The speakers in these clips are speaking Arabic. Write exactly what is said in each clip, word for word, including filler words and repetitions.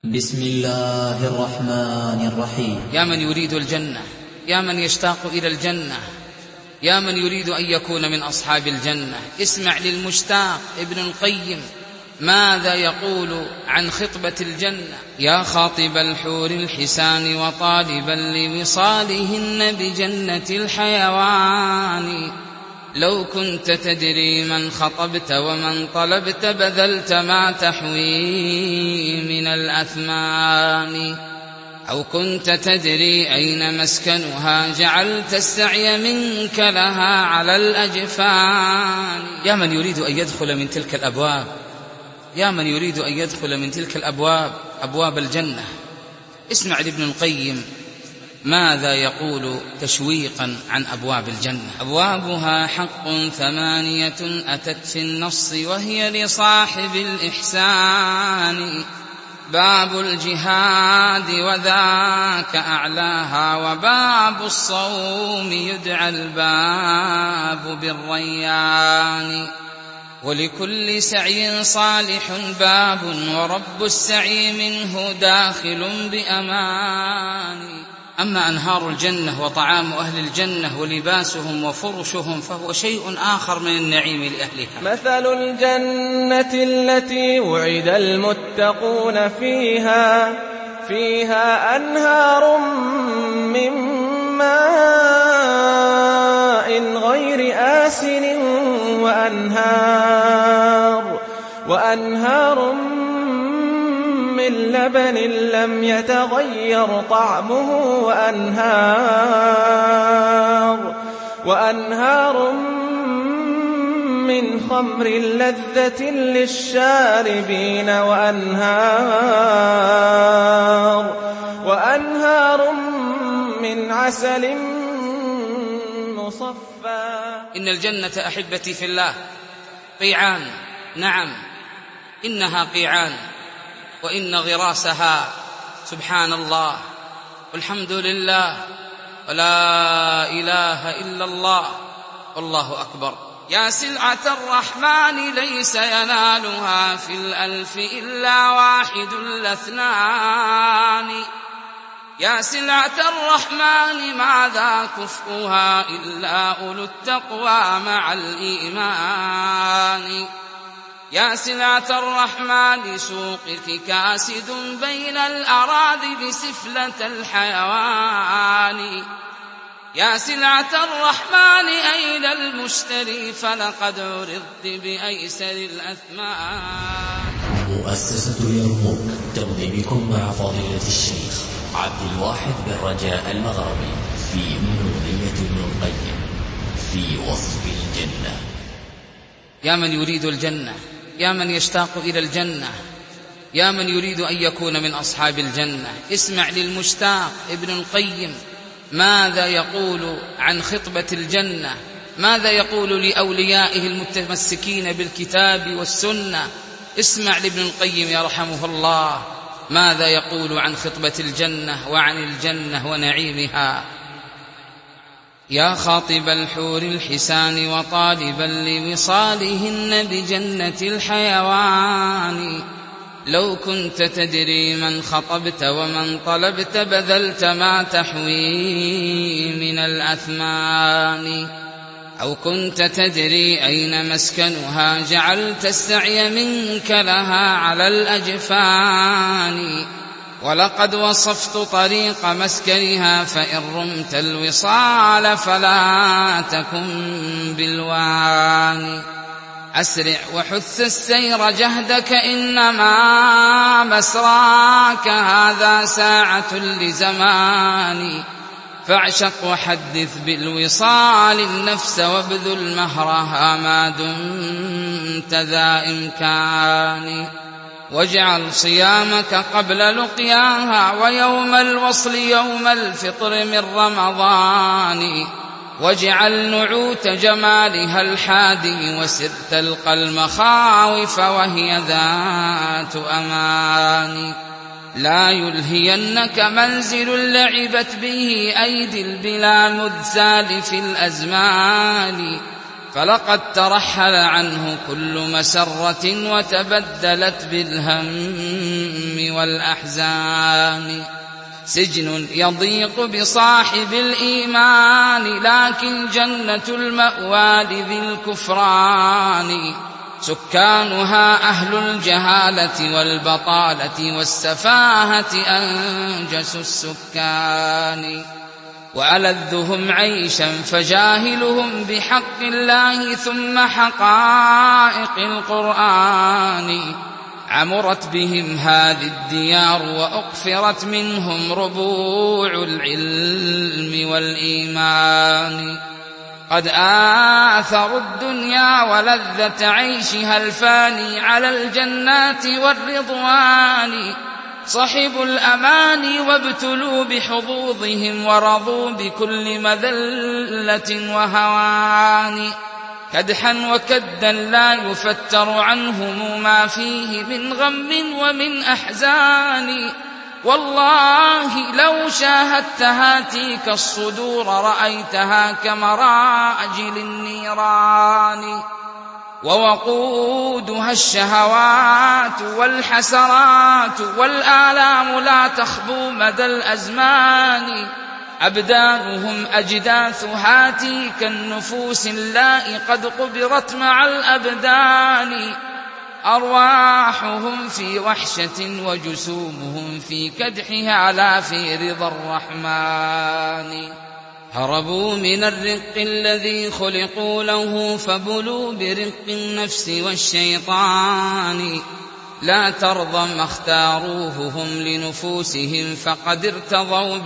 بسم الله الرحمن الرحيم. يا من يريد الجنة، يا من يشتاق إلى الجنة، يا من يريد أن يكون من أصحاب الجنة، اسمع للمشتاق ابن القيم ماذا يقول عن خطبة الجنة. يا خاطب الحور الحسان وطالبا لوصالهن بجنة الحيوان، لو كنت تدري من خطبت ومن طلبت بذلت ما تحوي من الأثمان، أو كنت تدري أين مسكنها جعلت السعي منك لها على الأجفان. يا من يريد أن يدخل من تلك الأبواب، يا من يريد أن يدخل من تلك الأبواب، أبواب الجنة، اسمع لابن القيم ماذا يقول تشويقا عن أبواب الجنة. أبوابها حق ثمانية أتت في النص وهي لصاحب الإحسان، باب الجهاد وذاك أعلاها، وباب الصوم يدعى الباب بالريان، ولكل سعي صالح باب ورب السعي منه داخل بأمان. أما أنهار الجنة وطعام أهل الجنة ولباسهم وفرشهم فهو شيء آخر من النعيم لأهلها. مثل الجنة التي وعد المتقون فيها فيها أنهار من ماء غير آسن وأنهار وأنهار من لبن لم يتغير طعمه وأنهار وأنهار من خمر لذة للشاربين وأنهار وأنهار من عسل مصفى. إن الجنة أحبتي في الله قيعان، نعم إنها قيعان، وإن غراسها سبحان الله والحمد لله ولا إله إلا الله والله أكبر. يا سلعة الرحمن ليس ينالها في الألف إلا واحد الاثنان، يا سلعة الرحمن ماذا كفؤها إلا أولو التقوى مع الإيمان، يا سلعة الرحمن سوقك كاسد بين الأراضي بسفلة الحيوان، يا سلعة الرحمن أين المشتري فلقد عرضت بأيسر الأثمان. مؤسسة اليرموك تمضي بكم مع فضيلة الشيخ عبد الواحد بن رجاء المغربي في منونية ابن القيم في وصف الجنة. يا من يريد الجنة، يا من يشتاق إلى الجنة، يا من يريد أن يكون من أصحاب الجنة، اسمع للمشتاق ابن القيم ماذا يقول عن خطبة الجنة، ماذا يقول لأوليائه المتمسكين بالكتاب والسنة. اسمع لابن القيم يرحمه الله ماذا يقول عن خطبة الجنة وعن الجنة ونعيمها. يا خاطب الحور الحسان وطالبا لوصالهن بجنة الحيوان، لو كنت تدري من خطبت ومن طلبت بذلت ما تحوي من الأثمان، أو كنت تدري أين مسكنها جعلت السعي منك لها على الأجفان، ولقد وصفت طريق مسكنها فإن رمت الوصال فلا تكن بالوان، أسرع وحث السير جهدك إنما مسراك هذا ساعة لزمان، فاعشق وحدث بالوصال النفس وابذل مهرها ما دمت ذا إمكان، واجعل صيامك قبل لقياها ويوم الوصل يوم الفطر من رمضان، واجعل نعوت جمالها الحادي وسر تلقى المخاوف وهي ذات أمان، لا يلهينك منزل لعبت به أيدي البلا مذ سالف الأزمان، فلقد ترحل عنه كل مسرة وتبدلت بالهم والأحزان. سجن يضيق بصاحب الإيمان لكن جنة المأوى لذي الكفران. سكانها أهل الجهالة والبطالة والسفاهة أنجس السكان. وألذهم عيشا فجاهلهم بحق الله ثم حقائق القرآن. عمرت بهم هذه الديار وأقفرت منهم ربوع العلم والإيمان. قد آثروا الدنيا ولذة عيشها الفاني على الجنات والرضوان. صحبوا الأماني وابتلوا بحظوظهم ورضوا بكل مذلة وهوان. كدحا وكدا لا يفتر عنهم ما فيه من غم ومن أحزان. والله لو شاهدت هاتيك الصدور رأيتها كمراجل النيران. ووقودها الشهوات والحسرات والآلام لا تخبو مدى الأزمان. أبدانهم أجداث هاتيك النفوس اللائي قد قبرت مع الأبدان. أرواحهم في وحشة وجسومهم في كدحها لا في رضا الرحمن. هربوا من الرق الذي خلقوا له فبلوا برق النفس والشيطان. لا ترضى ما اختاروه هم لنفوسهم فقد ارتضوا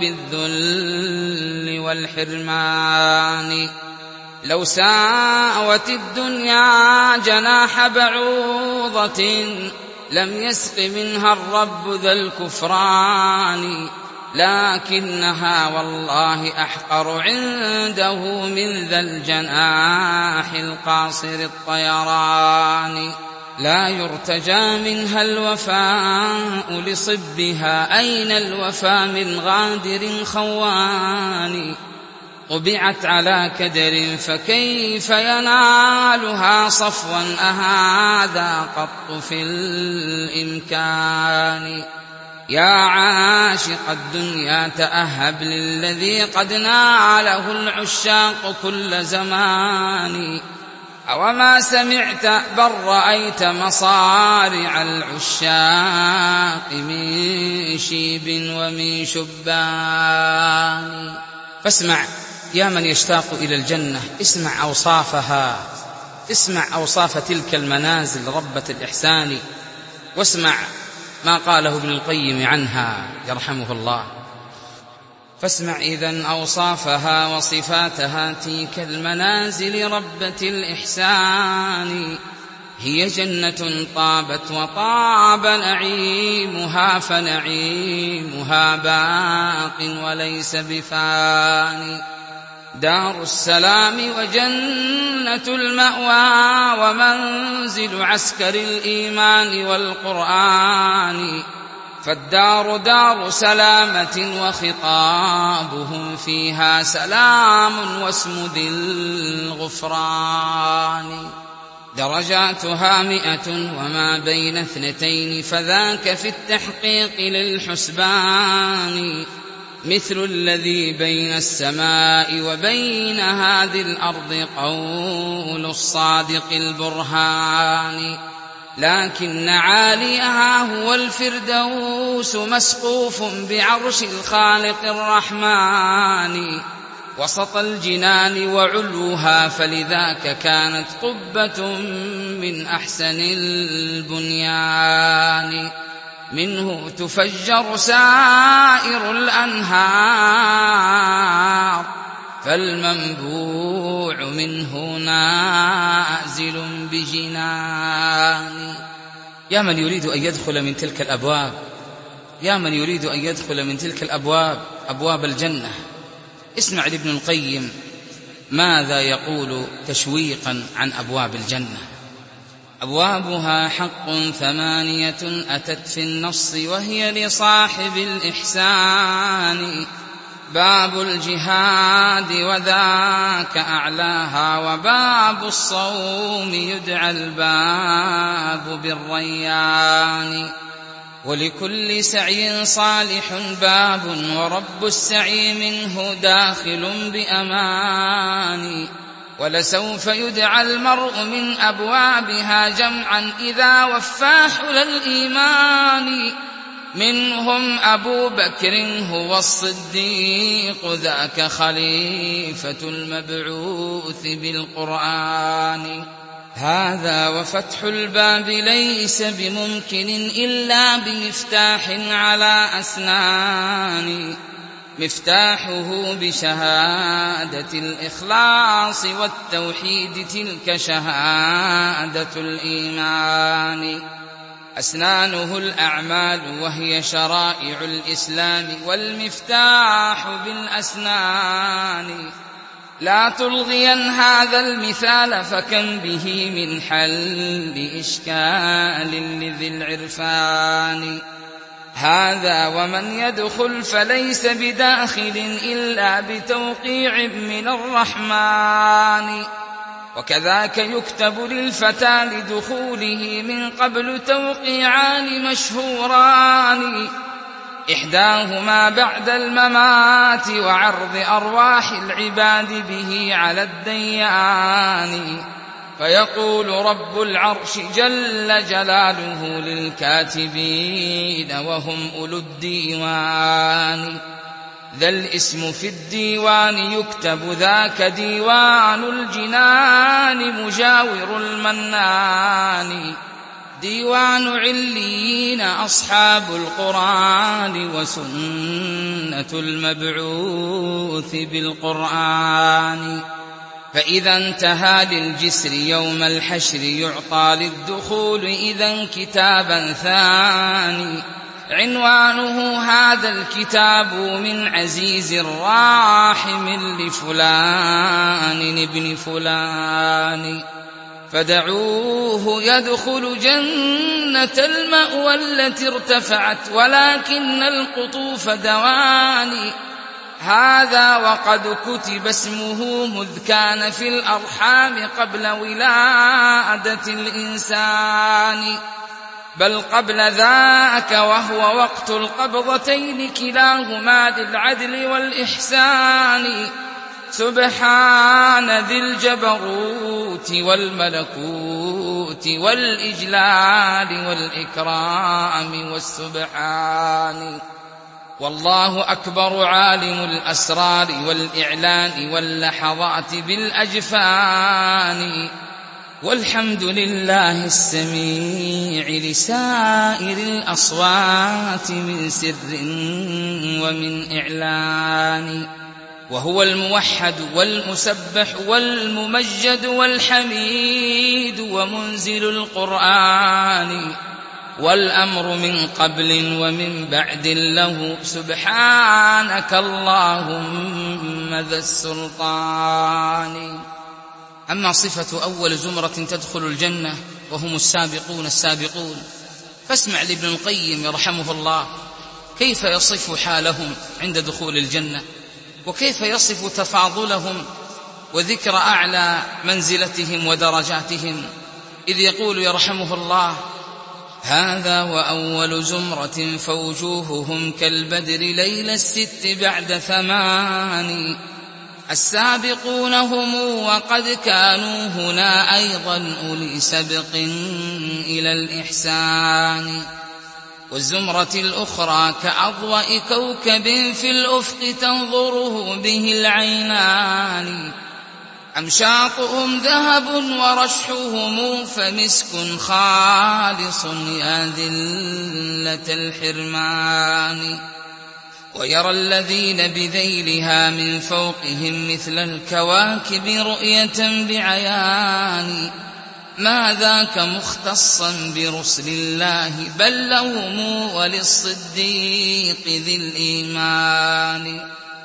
بالذل والحرمان. لو ساوت الدنيا جناح بعوضة لم يسق منها الرب ذا الكفران. لكنها والله أحقر عنده من ذا الجناح القاصر الطيران. لا يرتجى منها الوفاء لصبها أين الوفاء من غادر خوان. طبعت على كدر فكيف ينالها صفوا أهذا قط في الإمكان. يا عاشق الدنيا تأهب للذي قد ناله العشاق كل زمان. أوما سمعت بل رأيت مصارع العشاق من شيب ومن شبان. فاسمع يا من يشتاق إلى الجنة، اسمع أوصافها، اسمع أوصاف تلك المنازل ربة الإحسان، واسمع ما قاله ابن القيم عنها يرحمه الله. فاسمع إذن أوصافها وصفاتها تلك المنازل ربة الإحسان. هي جنة طابت وطاب نعيمها فنعيمها باق وليس بفاني. دار السلام وجنة المأوى ومنزل عسكر الإيمان والقرآن. فالدار دار سلامة وخطابهم فيها سلام واسم ذي الغفران. درجاتها مئة وما بين اثنتين فذاك في التحقيق للحسبان. مثل الذي بين السماء وبين هذه الأرض قول الصادق البرهان. لكن عاليها هو الفردوس مسقوف بعرش الخالق الرحمن. وسط الجنان وعلوها فلذاك كانت قبة من أحسن البنيان. منه تفجر سائر الأنهار فالمنبوع منه نازل بجنان. يا من يريد أن يدخل من تلك الأبواب، يا من يريد أن يدخل من تلك الأبواب أبواب الجنة، اسمع لابن القيم ماذا يقول تشويقا عن أبواب الجنة. أبوابها حق ثمانية أتت في النص وهي لصاحب الإحسان. باب الجهاد وذاك أعلاها، وباب الصوم يدعى الباب بالريان. ولكل سعي صالح باب، ورب السعي منه داخل بأمان. ولسوف يدعى المرء من أبوابها جمعا إذا وفى حل الإيمان. منهم أبو بكر هو الصديق، ذاك خليفة المبعوث بالقرآن. هذا وفتح الباب ليس بممكن إلا بمفتاح على أسنان. مفتاحه بشهادة الإخلاص والتوحيد، تلك شهادة الإيمان. أسنانه الأعمال وهي شرائع الإسلام، والمفتاح بالأسنان. لا تلغين هذا المثال فكم به من حل إشكال لذي العرفان. هذا ومن يدخل فليس بداخل إلا بتوقيع من الرحمن. وكذاك يكتب للفتى لدخوله من قبل توقيعان مشهوران، إحداهما بعد الممات وعرض أرواح العباد به على الديان. فيقول رب العرش جل جلاله للكاتبين وهم أولو الديوان: ذا الاسم في الديوان يكتب، ذاك ديوان الجنان مجاور المنان. ديوان عليين أصحاب القرآن، وسنة المبعوث بالقرآن. فإذا انتهى للجسر يوم الحشر يعطى للدخول إذا كتابا ثاني، عنوانه هذا الكتاب من عزيز راحم لفلان ابن فلان. فدعوه يدخل جنة المأوى التي ارتفعت، ولكن القطوف دواني. هذا وقد كتب اسمه مذ كان في الأرحام قبل ولادة الإنسان، بل قبل ذاك وهو وقت القبضتين، كلاهما للعدل والإحسان. سبحان ذي الجبروت والملكوت والإجلال والإكرام والسبحان. والله أكبر عالم الأسرار والإعلان واللحظات بالأجفان. والحمد لله السميع لسائر الأصوات من سر ومن إعلان. وهو الموحد والمسبح والممجد والحميد ومنزل القرآن، والأمر من قبل ومن بعد له. سبحانك اللهم ذا السلطان. أما صفة أول زمرة تدخل الجنة وهم السابقون السابقون، فاسمع لابن القيم رحمه الله كيف يصف حالهم عند دخول الجنة، وكيف يصف تفاضلهم وذكر أعلى منزلتهم ودرجاتهم، إذ يقول يرحمه الله: هذا وأول زمرة فوجوههم كالبدر ليل الست بعد ثمان. السابقون هم وقد كانوا هنا أيضا أولي سبق إلى الإحسان. والزمرة الأخرى كأضواء كوكب في الأفق تنظره به العينان. أمشاطهم ذهب ورشحهم فمسك خالص يا ذلة الحرمان. ويرى الذين بذيلها من فوقهم مثل الكواكب رؤية بعيان. ما ذاك مختصا برسل الله، بل لهم وللصديق ذي الإيمان.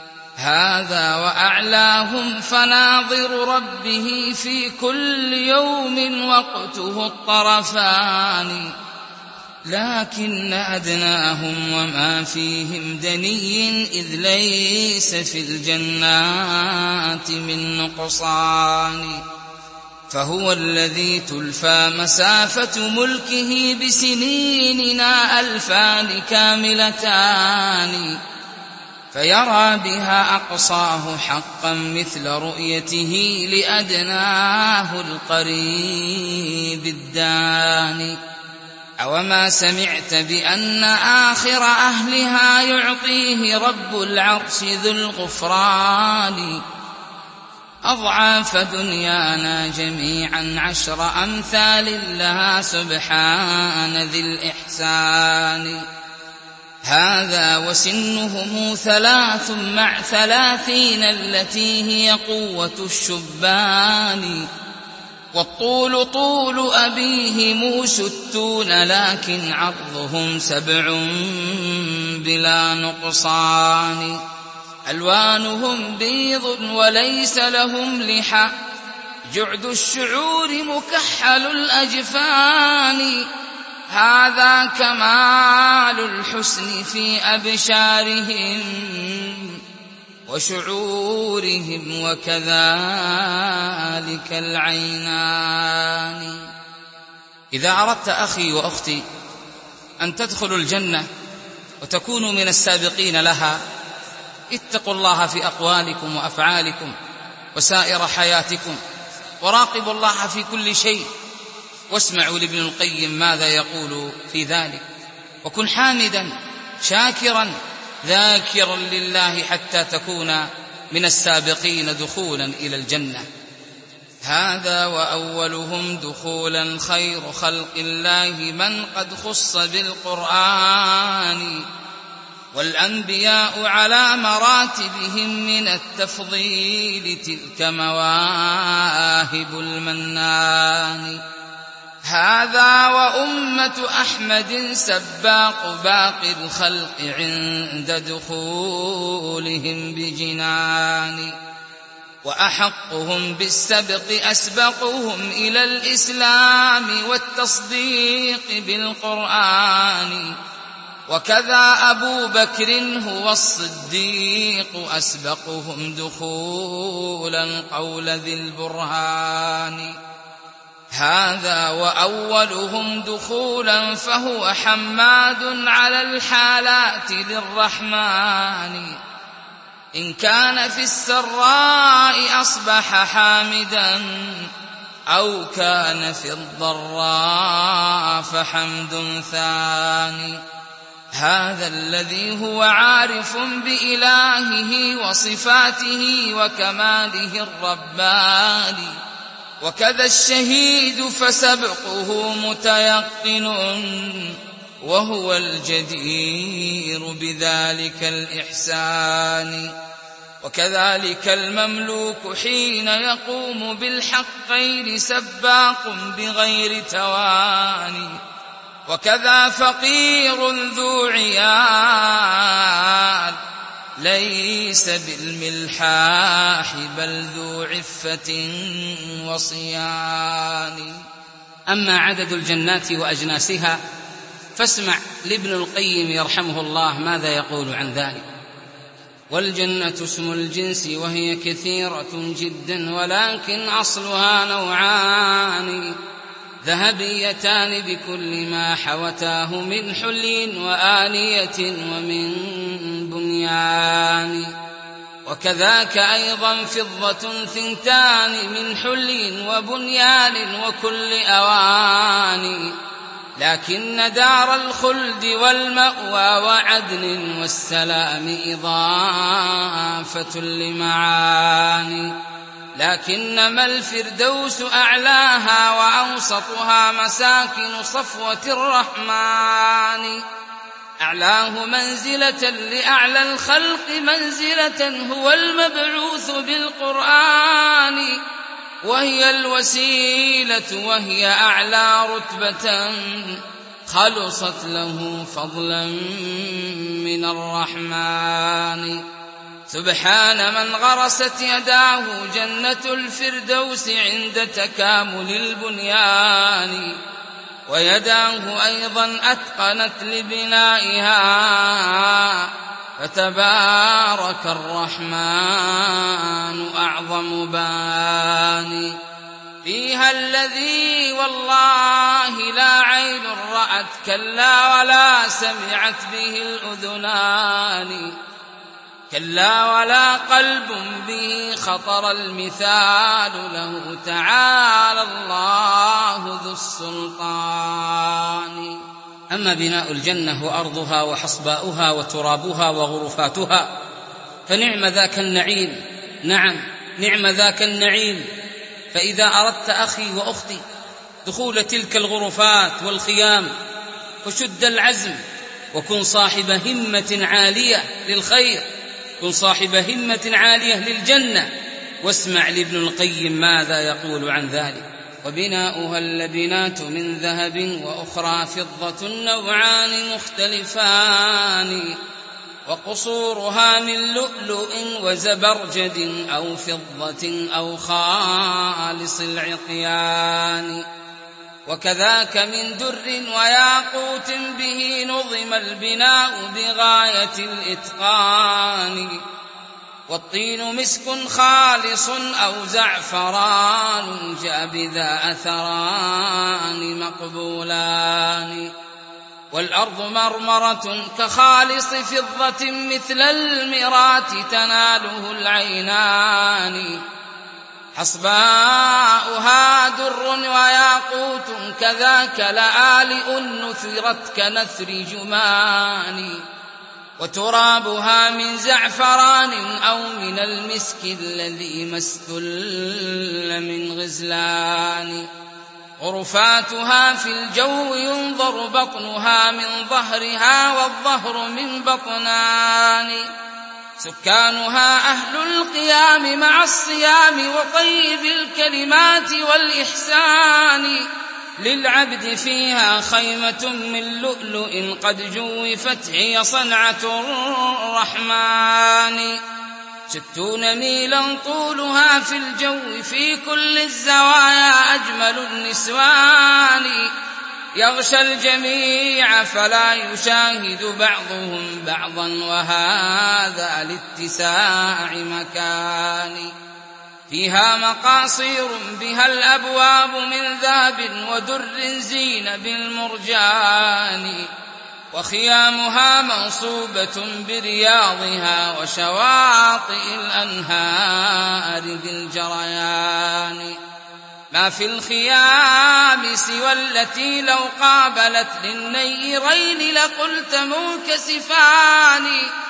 هذا وأعلاهم فناظر ربه في كل يوم وقته الطرفان. لكن أدناهم وما فيهم دني إذ ليس في الجنات من نقصان. فهو الذي تلفى مسافة ملكه بسنيننا ألفان كاملتان، فيرى بها أقصاه حقا مثل رؤيته لأدناه القريب الداني. أوما سمعت بأن آخر أهلها يعطيه رب العرش ذو الغفران أضعاف دنيانا جميعا عشر أمثال لها سبحان ذي الإحسان. هذا وسنهم ثلاث مع ثلاثين التي هي قوة الشبان، والطول طول أبيهم ستون لكن عرضهم سبع بلا نقصان. ألوانهم بيض وليس لهم لحى، جعد الشعور مكحل الأجفان. هذا كمال الحسن في أبشارهم وشعورهم وكذلك العينان. إذا أردت أخي وأختي أن تدخلوا الجنة وتكونوا من السابقين لها، اتقوا الله في أقوالكم وأفعالكم وسائر حياتكم، وراقبوا الله في كل شيء، واسمعوا لابن القيم ماذا يقول في ذلك، وكن حامدا شاكرا ذاكرا لله حتى تكون من السابقين دخولا إلى الجنة. هذا وأولهم دخولا خير خلق الله من قد خص بالقرآن، والأنبياء على مراتبهم من التفضيل تلك مواهب المنان. هذا وأمة أحمد سباق باقي الخلق عند دخولهم بجنان، وأحقهم بالسبق أسبقهم إلى الإسلام والتصديق بالقرآن. وكذا أبو بكر هو الصديق أسبقهم دخولا قول ذي البرهان. هذا وأولهم دخولا فهو حماد على الحالات للرحمن. إن كان في السراء أصبح حامدا، أو كان في الضراء فحمد ثاني. هذا الذي هو عارف بإلهه وصفاته وكماله الرباني. وكذا الشهيد فسبقه متيقن، وهو الجدير بذلك الإحسان. وكذلك المملوك حين يقوم بالحقين سباق بغير تواني. وكذا فقير ذو عيال ليس بالملحاح بل ذو عفة وصيان. أما عدد الجنات وأجناسها فاسمع لابن القيم يرحمه الله ماذا يقول عن ذلك. والجنة اسم الجنس وهي كثيرة جدا، ولكن أصلها نوعان، ذهبيتان بكل ما حوتاه من حلي وآنية ومن بنيان. وكذاك أيضا فضة ثنتان من حلي وبنيان وكل أواني. لكن دار الخلد والمأوى وعدن والسلام إضافة لمعاني. لكنما الفردوس أعلاها وأوسطها مساكن صفوة الرحمن. أعلاه منزلة لأعلى الخلق منزلة هو المبعوث بالقرآن، وهي الوسيلة وهي أعلى رتبة خلصت له فضلا من الرحمن. سبحان من غرست يداه جنة الفردوس عند تكامل البنيان. ويداه أيضا أتقنت لبنائها، فتبارك الرحمن أعظم باني. فيها الذي والله لا عين رأت كلا ولا سمعت به الأذنان، كلا ولا قلب به خطر المثال له، تعالى الله ذو السلطان. أما بناء الجنة وأرضها وحصباؤها وترابها وغرفاتها فنعم ذاك النعيم، نعم نعم ذاك النعيم. فإذا أردت أخي وأختي دخول تلك الغرفات والخيام فشد العزم وكن صاحب همة عالية للخير، كن صاحب همة عالية للجنة. واسمع لابن القيم ماذا يقول عن ذلك: وبناؤها اللبنات من ذهب وأخرى فضة نوعان مختلفان، وقصورها من لؤلؤ وزبرجد أو فضة أو خالص العقيان، وكذاك من در وياقوت به نظم البناء بغاية الإتقان، والطين مسك خالص أو زعفران جاء بذا أثران مقبولان، والأرض مرمرة كخالص فضة مثل المرات تناله العينان، حصباؤها در وياقوت كذاك لآلئ نثرت كنثر جمان، وترابها من زعفران أو من المسك الذي ما استل من غزلان، غرفاتها في الجو ينظر بطنها من ظهرها والظهر من بطنان، سكانها أهل القيام مع الصيام وطيب الكلمات والإحسان، للعبد فيها خيمة من لؤلؤ قد جوفت هي صنعة الرحمن، ستون ميلا طولها في الجو في كل الزوايا أجمل النسوان، يغشى الجميع فلا يشاهد بعضهم بعضا وهذا لاتساع مكان، فيها مقاصير بها الأبواب من ذهب ودر زين بالمرجان، وخيامها منصوبة برياضها وشواطئ الأنهار بالجريان، ما في الخيام سوى التي لو قابلت للنيرين لقلت منكسفان،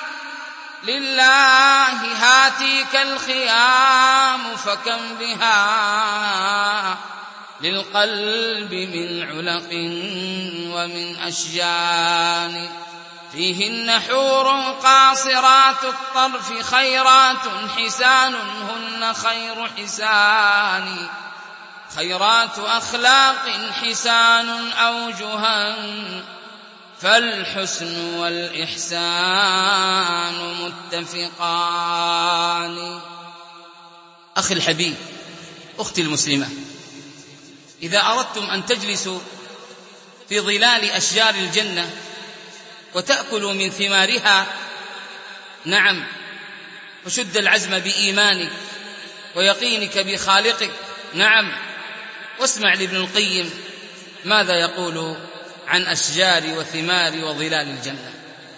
لله هاتيك الخيام فكم بها للقلب من علق ومن أشجان، فيهن حور قاصرات الطرف خيرات حسان هن خير حسان، خيرات أخلاق حسان أوجها فالحسن والإحسان متفقان. أخي الحبيب، أختي المسلمة، إذا أردتم أن تجلسوا في ظلال أشجار الجنة وتأكلوا من ثمارها، نعم، وشد العزم بإيمانك ويقينك بخالقك، نعم، واسمع لابن القيم ماذا يقول عن أشجار وثمار وظلال الجنة: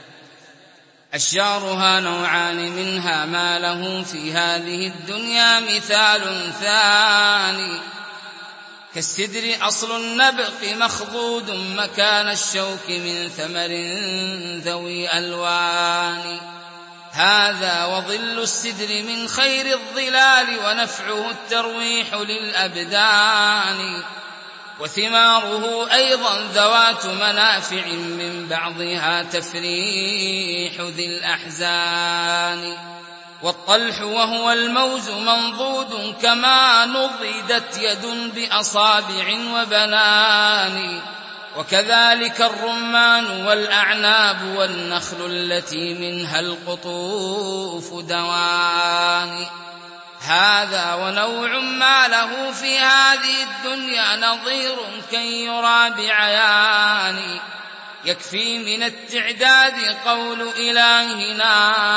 أشجارها نوعان منها ما له في هذه الدنيا مثال ثاني، كالسدر أصل النبق مخضود مكان الشوك من ثمر ذوي ألوان، هذا وظل السدر من خير الظلال ونفعه الترويح للأبدان، وثماره أيضا ذوات منافع من بعضها تفريح ذي الأحزان، والطلح وهو الموز منضود كما نضدت يد بأصابع وبنان، وكذلك الرمان والأعناب والنخل التي منها القطوف دوان، هذا ونوع ما له في هذه الدنيا نظير كي يرى بعيان. يكفي من التعداد قول إلهنا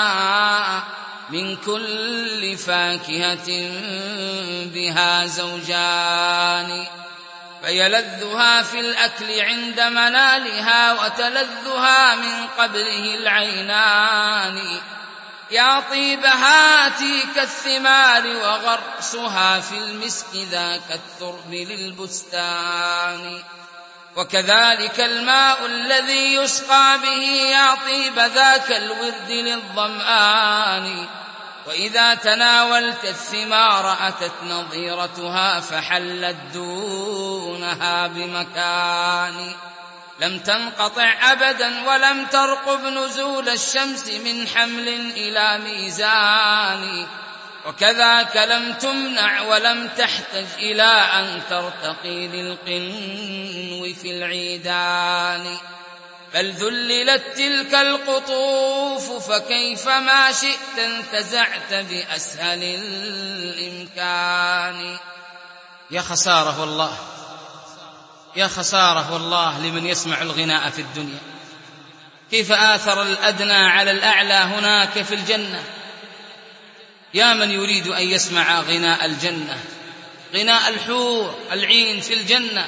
من كل فاكهة بها زوجان، فيلذها في الأكل عند منالها وتلذها من قبله العينان. يا طيب هاتيك الثمار وغرسها في المسك ذاك الترب للبستان. وكذلك الماء الذي يسقى به يا طيب ذاك الورد للظمآن. وإذا تناولت الثمار أتت نظيرتها فحلت دونها بمكان. لم تنقطع أبدا ولم ترقب نزول الشمس من حمل إلى ميزان. وكذاك لم تمنع ولم تحتج إلى أن ترتقي للقنو في العيدان. بل ذللت تلك القطوف فكيف ما شئت انتزعت بأسهل الإمكان. يا خسارة والله، يا خسارة والله لمن يسمع الغناء في الدنيا. كيف آثر الأدنى على الأعلى هناك في الجنة. يا من يريد أن يسمع غناء الجنة، غناء الحور العين في الجنة.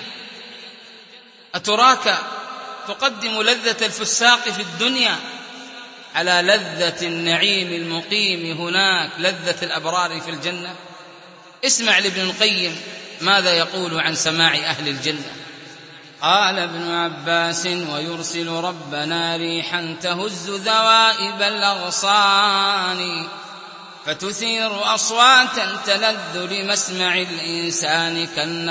أتراك تقدم لذة الفساق في الدنيا على لذة النعيم المقيم هناك، لذة الأبرار في الجنة؟ اسمع لابن القيم ماذا يقول عن سماع أهل الجنة. قال ابن عباس: ويرسل ربنا ريحا تهز ذوائب الأغصان فتثير أصواتا تلذ لمسمع الإنسان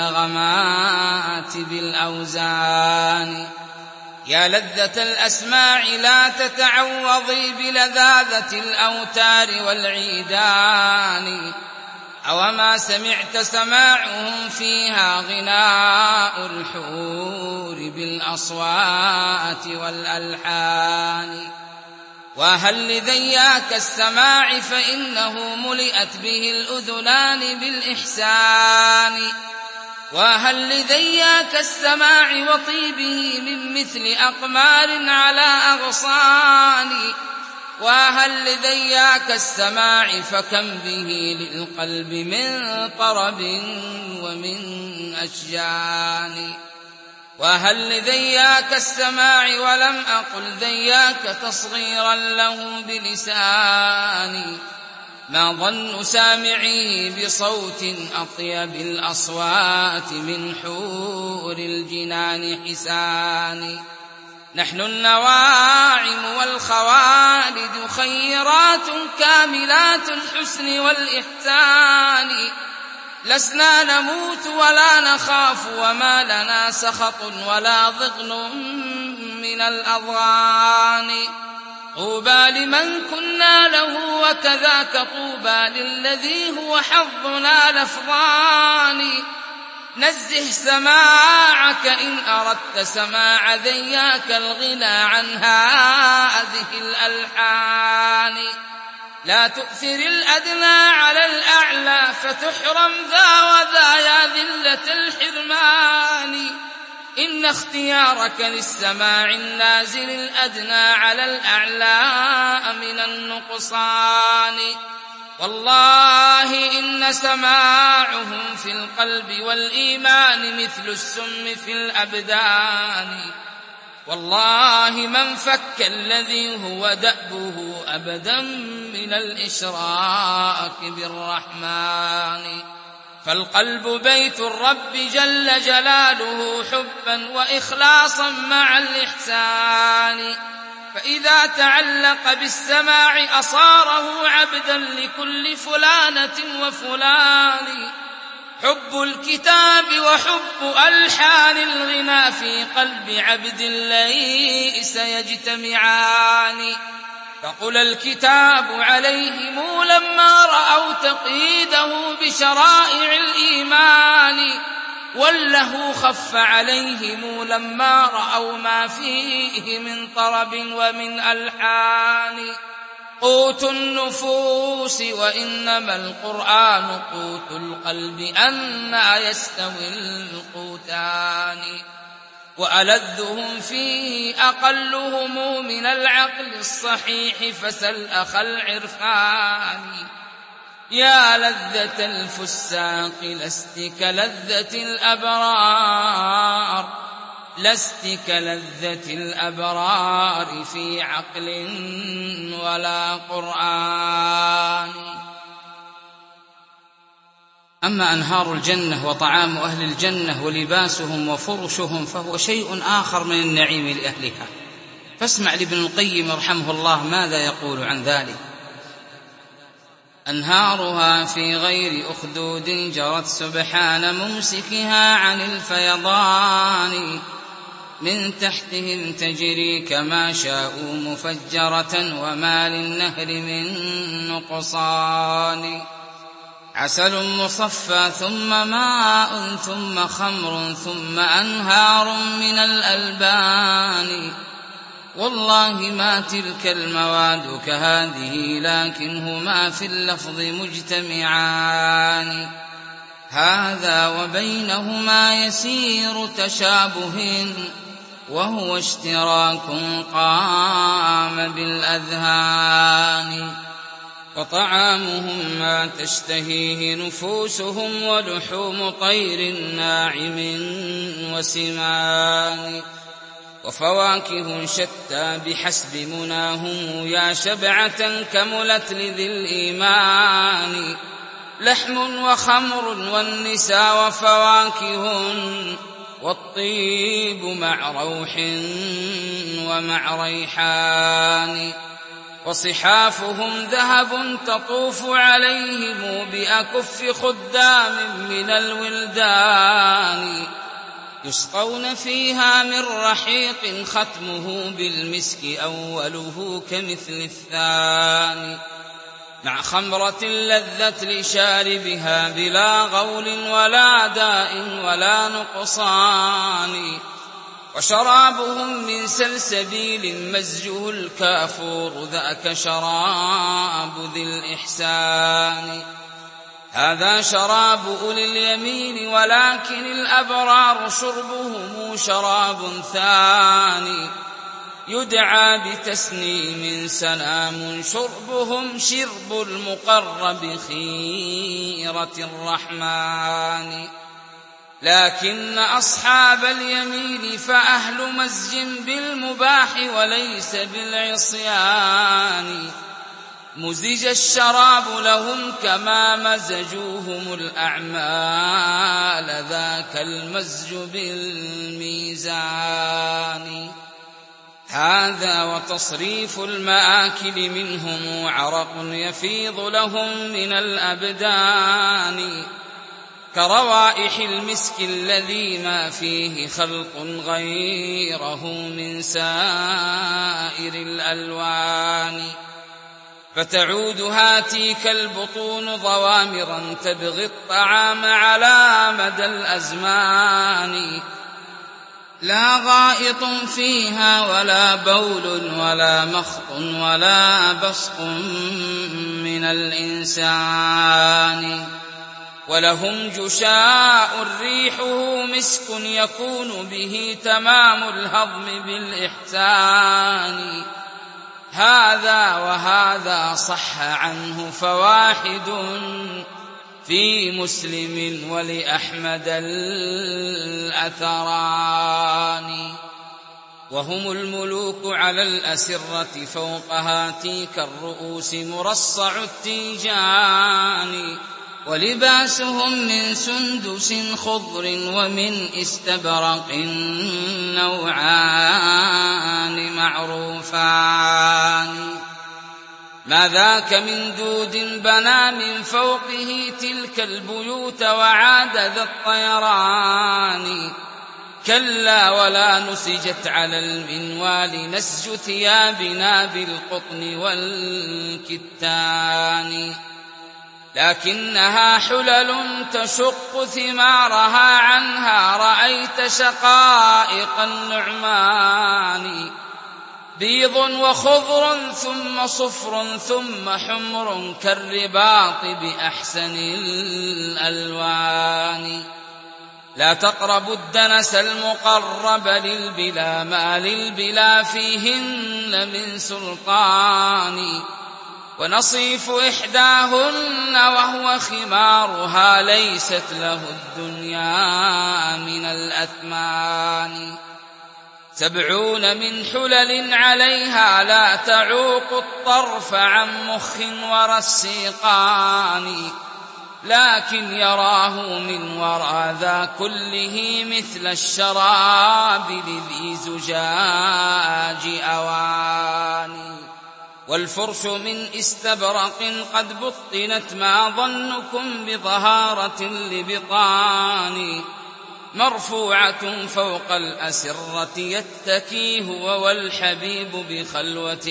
كالنغمات بالأوزان. يا لذة الأسماع لا تتعوضي بلذاذة الأوتار والعيدان. أوما سمعت سماعهم فيها غناء الحور بالأصوات والألحان. وهل لذياك السماع فإنه ملئت به الأذنان بالإحسان. وهل لذياك السماع وطيبه من مثل أقمار على أغصان. وهل لذياك السماع فكم به للقلب من طرب ومن أشجان. وهل لذياك السماع ولم أقل ذياك تصغيرا له بلساني. ما ظن سامعي بصوت أطيب الأصوات من حور الجنان حسان. نحن النواعم والخوالد خيرات كاملات الحسن والإحسان. لسنا نموت ولا نخاف وما لنا سخط ولا ضغن من الأضغان. طوبى لمن كنا له وكذاك طوبى للذي هو حظنا لفظان. نزه سماعك إن أردت سماع ذياك الغنى عن هذه الألحان. لا تؤثر الأدنى على الأعلى فتحرم ذا وذا يا ذلة الحرمان. إن اختيارك للسماع النازل الأدنى على الأعلى من النقصان. والله إن سماعهم في القلب والإيمان مثل السم في الأبدان. والله من فك الذي هو دأبه أبدا من الإشراك بالرحمن. فالقلب بيت الرب جل جلاله حبا وإخلاصا مع الإحسان. فإذا تعلق بالسماع أصاره عبدا لكل فلانة وفلان. حب الكتاب وحب ألحان الغنى في قلب عبد ليس يجتمعان. فقل الكتاب عليهم لما رأوا تقييده بشرائع الإيمان. وله خف عليهم لما رأوا ما فيه من طرب ومن ألحان. قوت النفوس وإنما القرآن قوت القلب أنى يستوي القوتان وألذهم فيه أقلهم من العقل الصحيح فسل أخ العرفان يا لذة الفساق لست كلذة الأبرار لست كلذة الأبرار في عقل ولا قرآن. أما أنهار الجنة وطعام أهل الجنة ولباسهم وفرشهم فهو شيء آخر من النعيم لأهلها. فاسمع لابن القيم رحمه الله ماذا يقول عن ذلك: أنهارها في غير أخدود جرت سبحان ممسكها عن الفيضان من تحتهم تجري كما شاءوا مفجرة وما للنهر من نقصان عسل مصفى ثم ماء ثم خمر ثم أنهار من الألبان والله ما تلك المواد كهذه لكنهما في اللفظ مجتمعان هذا وبينهما يسير تشابه وهو اشتراك قام بالأذهان وطعامهم ما تشتهيه نفوسهم ولحوم طير ناعم وسمان وفواكه شتى بحسب مناهم يا شبعة كملت لذي الإيمان لحم وخمر والنساء وفواكه والطيب مع روح ومع ريحان وصحافهم ذهب تطوف عليهم بأكف خدام من الولدان يسقون فيها من رحيق ختمه بالمسك أوله كمثل الثاني مع خمرة لذت لشاربها بلا غول ولا داء ولا نقصان وشرابهم من سلسبيل مزجه الكافور ذاك شراب ذي الإحسان هذا شراب أولي اليمين ولكن الأبرار شربهم شراب ثاني يدعى بتسنيم سنام شربهم شرب المقرب خيرة الرحمن لكن أصحاب اليمين فأهل مزج بالمباح وليس بالعصيان مزج الشراب لهم كما مزجوهم الأعمال ذاك المزج بالميزان هذا وتصريف المآكل منهم عرق يفيض لهم من الأبدان كروائح المسك الذي ما فيه خلق غيره من سائر الألوان فتعود هاتيك البطون ضوامرا تبغي الطعام على مدى الأزمان لا غائط فيها ولا بول ولا مخط ولا بصق من الإنسان ولهم جشاء ريحه مسك يكون به تمام الهضم بالإحسان هذا وهذا صح عنه فواحد في مسلم ولأحمد الأثران وهم الملوك على الأسرة فوق هاتيك الرؤوس مرصع التيجان ولباسهم من سندس خضر ومن استبرق نوعان معروفان ما ذاك من دود بنى من فوقه تلك البيوت وعاد ذا الطيران كلا ولا نسجت على المنوال نسج ثيابنا بالقطن والكتان لكنها حلل تشق ثمارها عنها رأيت شقائق النعمان بيض وخضر ثم صفر ثم حمر كالرباط بأحسن الألوان. لا تقربوا الدنس المقرب للبلا ما للبلا فيهن من سلطان. ونصيف إحداهن وهو خمارها ليست له الدنيا من الأثمان. سبعون من حلل عليها لا تعوق الطرف عن مخ ورسيقان. لكن يراه من وراء ذا كله مثل الشراب لذي زجاج أواني. والفرش من استبرق قد بطنت ما ظنكم بظهارة لبطان. مرفوعة فوق الأسرة يتكي هو والحبيب بخلوة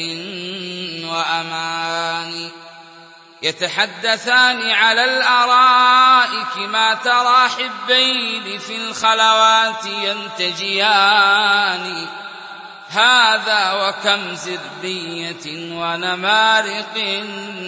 وأمان. يتحدثان على الأرائك ما ترى حبين في الخلوات ينتجيان. هذا وكم زربية ونمارق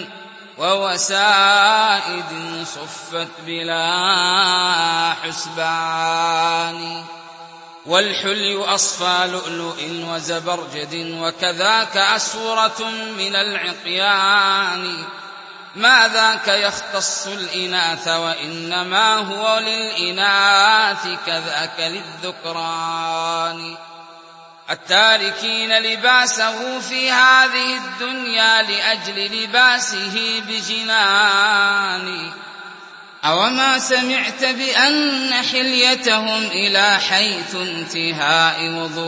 ووسائد صفت بلا حسبان. والحلي أصفى لؤلؤ وزبرجد وكذاك أسورة من العقيان. ما ذاك يختص الإناث وإنما هو للإناث كذاك للذكران. التاركين لباسه في هذه الدنيا لأجل لباسه بجنان. أوما سمعت بأن حليتهم إلى حيث انتهاء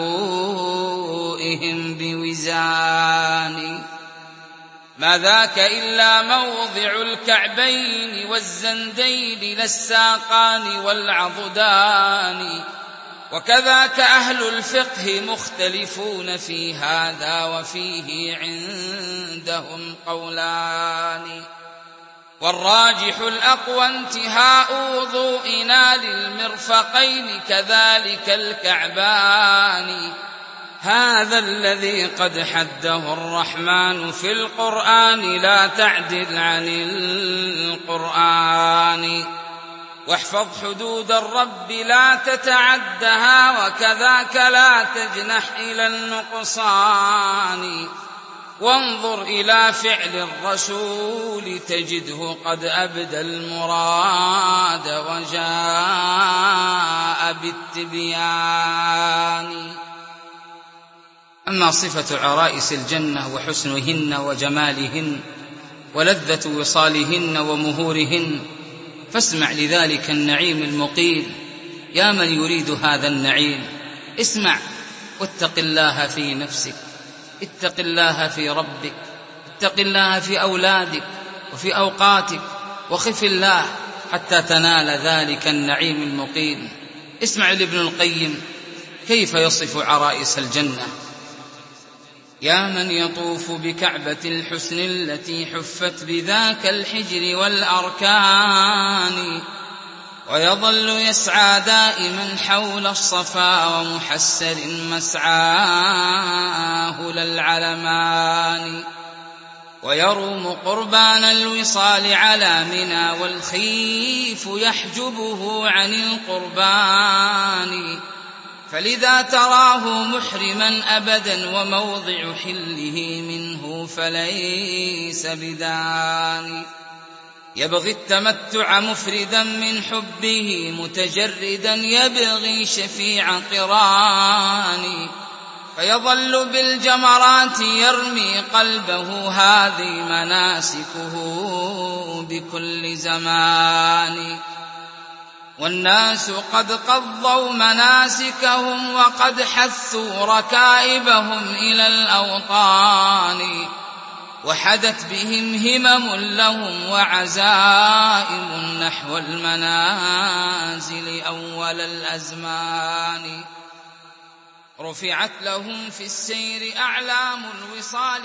وضوئهم بوزان. ما ذاك إلا موضع الكعبين والزندين للساقان والعضدان. وكذاك أهل الفقه مختلفون في هذا وفيه عندهم قولان. والراجح الأقوى انتهاء وضوئنا للمرفقين كذلك الكعبان. هذا الذي قد حده الرحمن في القرآن لا تعدل عن القرآن. واحفظ حدود الرب لا تتعدها وكذاك لا تجنح إلى النقصان. وانظر إلى فعل الرسول تجده قد أبدى المراد وجاء بالتبيان. أما صفة عرائس الجنة وحسنهن وجمالهن ولذة وصالهن ومهورهن فاسمع لذلك النعيم المقيم. يا من يريد هذا النعيم اسمع واتق الله في نفسك، اتق الله في ربك، اتق الله في أولادك وفي أوقاتك، وخف الله حتى تنال ذلك النعيم المقيم. اسمع لابن القيم كيف يصف عرائس الجنة. يا من يطوف بكعبة الحسن التي حفت بذاك الحجر والأركان، ويظل يسعى دائما حول الصفا ومحسر مسعاه للعلمان، ويروم قربان الوصال على منى والخيف يحجبه عن القربان. فلذا تراه محرما أبدا وموضع حله منه فليس بدان. يبغي التمتع مفردا من حبه متجردا يبغي شفيع قران، فيظل بالجمرات يرمي قلبه هذه مناسكه بكل زمان. والناس قد قضوا مناسكهم وقد حثوا ركائبهم إلى الأوطان، وحدت بهم همم لهم وعزائم نحو المنازل أول الأزمان. رفعت لهم في السير أعلام الوصال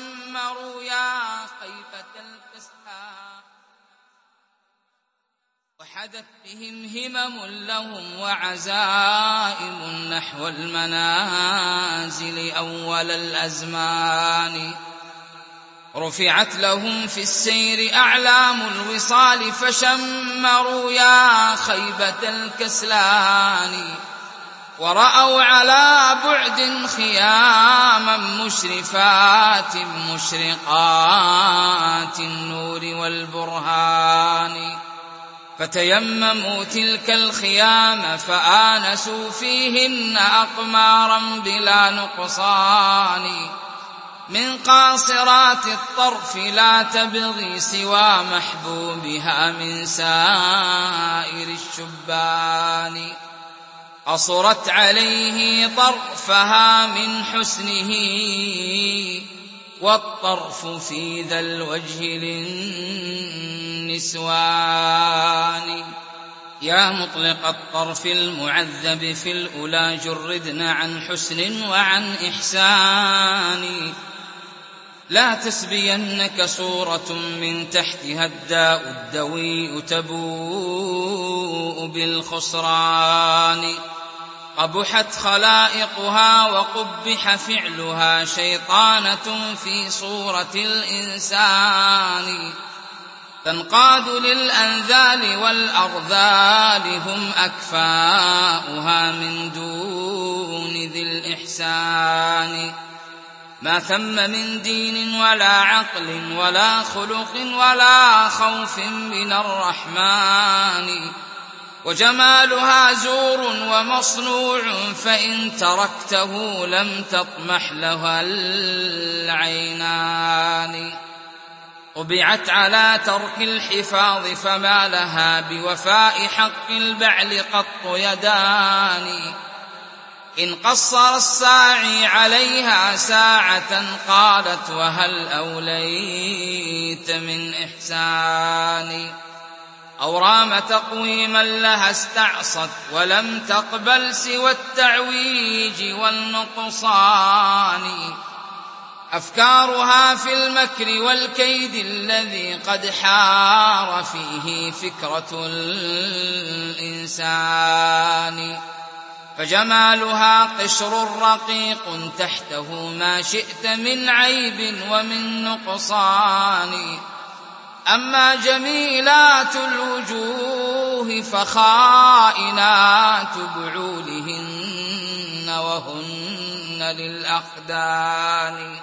فشمروا يا خيبة القسام. وحدت بهم همم لهم وعزائم نحو المنازل أول الأزمان. رفعت لهم في السير أعلام الوصال فشمروا يا خيبة الكسلان. ورأوا على بعد خياما مشرفات مشرقات النور والبرهان. فتيمموا تلك الخيام فآنسوا فيهن أقمارا بلا نقصان. من قاصرات الطرف لا تبغي سوى محبوبها من سائر الشبان. أصرت عليه طرفها من حسنه والطرف في ذا الوجه للنسوان. يا مطلق الطرف المعذب في الأولى جردنا عن حسن وعن إحسان. لا تسبينك صورة من تحتها الداء الدوي تبوء بالخسران. قبحت خلائقها وقبح فعلها شيطانة في صورة الإنسان. تنقاد للأنذال والأرذال هم أكفاؤها من دون ذي الإحسان. ما ثم من دين ولا عقل ولا خلق ولا خوف من الرحمن. وجمالها زور ومصنوع فإن تركته لم تطمح لها العينان. طبعت على ترك الحفاظ فما لها بوفاء حق البعل قط يدان. إن قصر الساعي عليها ساعة قالت وهل أوليت من إحسان. أو رام تقويما لها استعصت ولم تقبل سوى التعويج والنقصان. أفكارها في المكر والكيد الذي قد حار فيه فكرة الإنسان. فجمالها قشر رقيق تحته ما شئت من عيب ومن نقصان. أما جميلات الوجوه فخائنات بعولهن وهن للأخدان.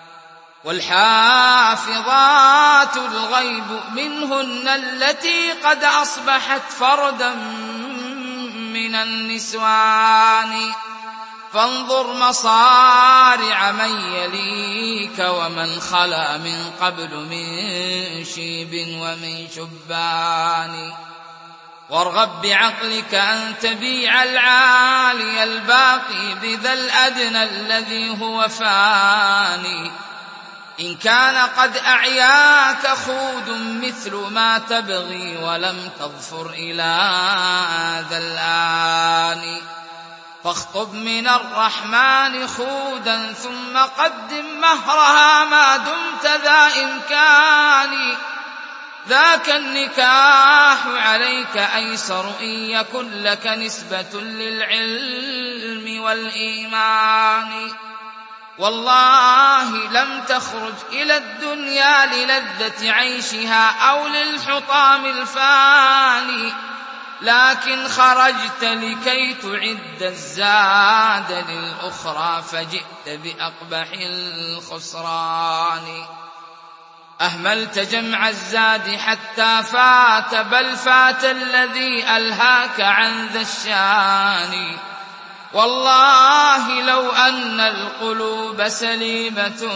والحافظات الغيب منهن التي قد أصبحت فردا من النسوان. فانظر مصارع من يليك ومن خلا من قبل من شيب ومن شبان. وارغب بعقلك أن تبيع العالي الباقي بذا الأدنى الذي هو فاني. إن كان قد أعياك خود مثل ما تبغي ولم تظفر إلى ذا الآن. فاخطب من الرحمن خودا ثم قدم مهرها ما دمت ذا إمكان. ذاك النكاح عليك أيسر إن يكن لك نسبة للعلم والإيمان. والله لم تخرج إلى الدنيا للذة عيشها أو للحطام الفاني، لكن خرجت لكي تعد الزاد للأخرى فجئت بأقبح الخسران. أهملت جمع الزاد حتى فات، بل فات الذي ألهاك عن ذا الشان. والله لو أن القلوب سليمة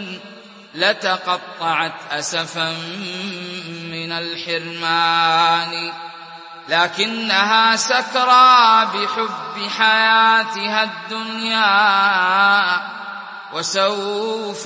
لتقطعت أسفا من الحرمان، لكنها سكرى بحب حياتها الدنيا وسوف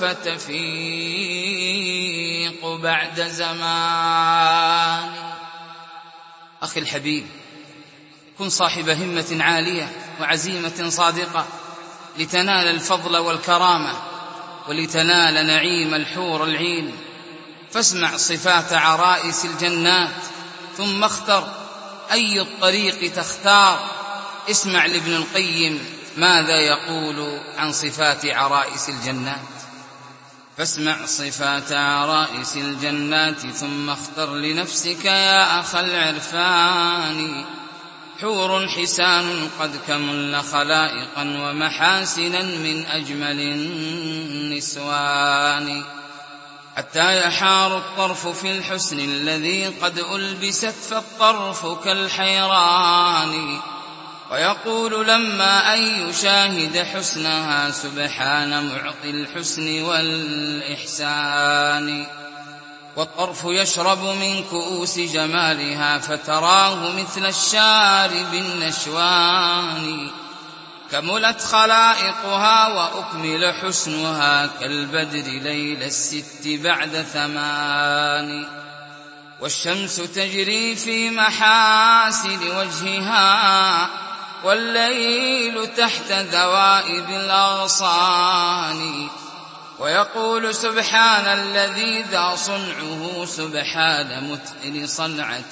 تفيق بعد زمان. أخي الحبيب، كن صاحب همة عالية وعزيمة صادقة لتنال الفضل والكرامة ولتنال نعيم الحور العين. فاسمع صفات عرائس الجنات ثم اختر أي الطريق تختار؟ اسمع لابن القيم ماذا يقول عن صفات عرائس الجنات. فاسمع صفات عرائس الجنات ثم اختر لنفسك يا أخ العرفان. حور حسان قد كملن خلائقا ومحاسنا من أجمل النسوان، حتى يحار الطرف في الحسن الذي قد ألبست فالطرف كالحيران. ويقول لما أن يشاهد حسنها سبحان معطي الحسن والإحسان. والطرف يشرب من كؤوس جمالها فتراه مثل الشارب النشوان. كملت خلائقها وأكمل حسنها كالبدر ليل الست بعد ثمان. والشمس تجري في محاسن وجهها والليل تحت ذوائب الأغصان. ويقول سبحان الذي ذا صنعه سبحان متقن صنعة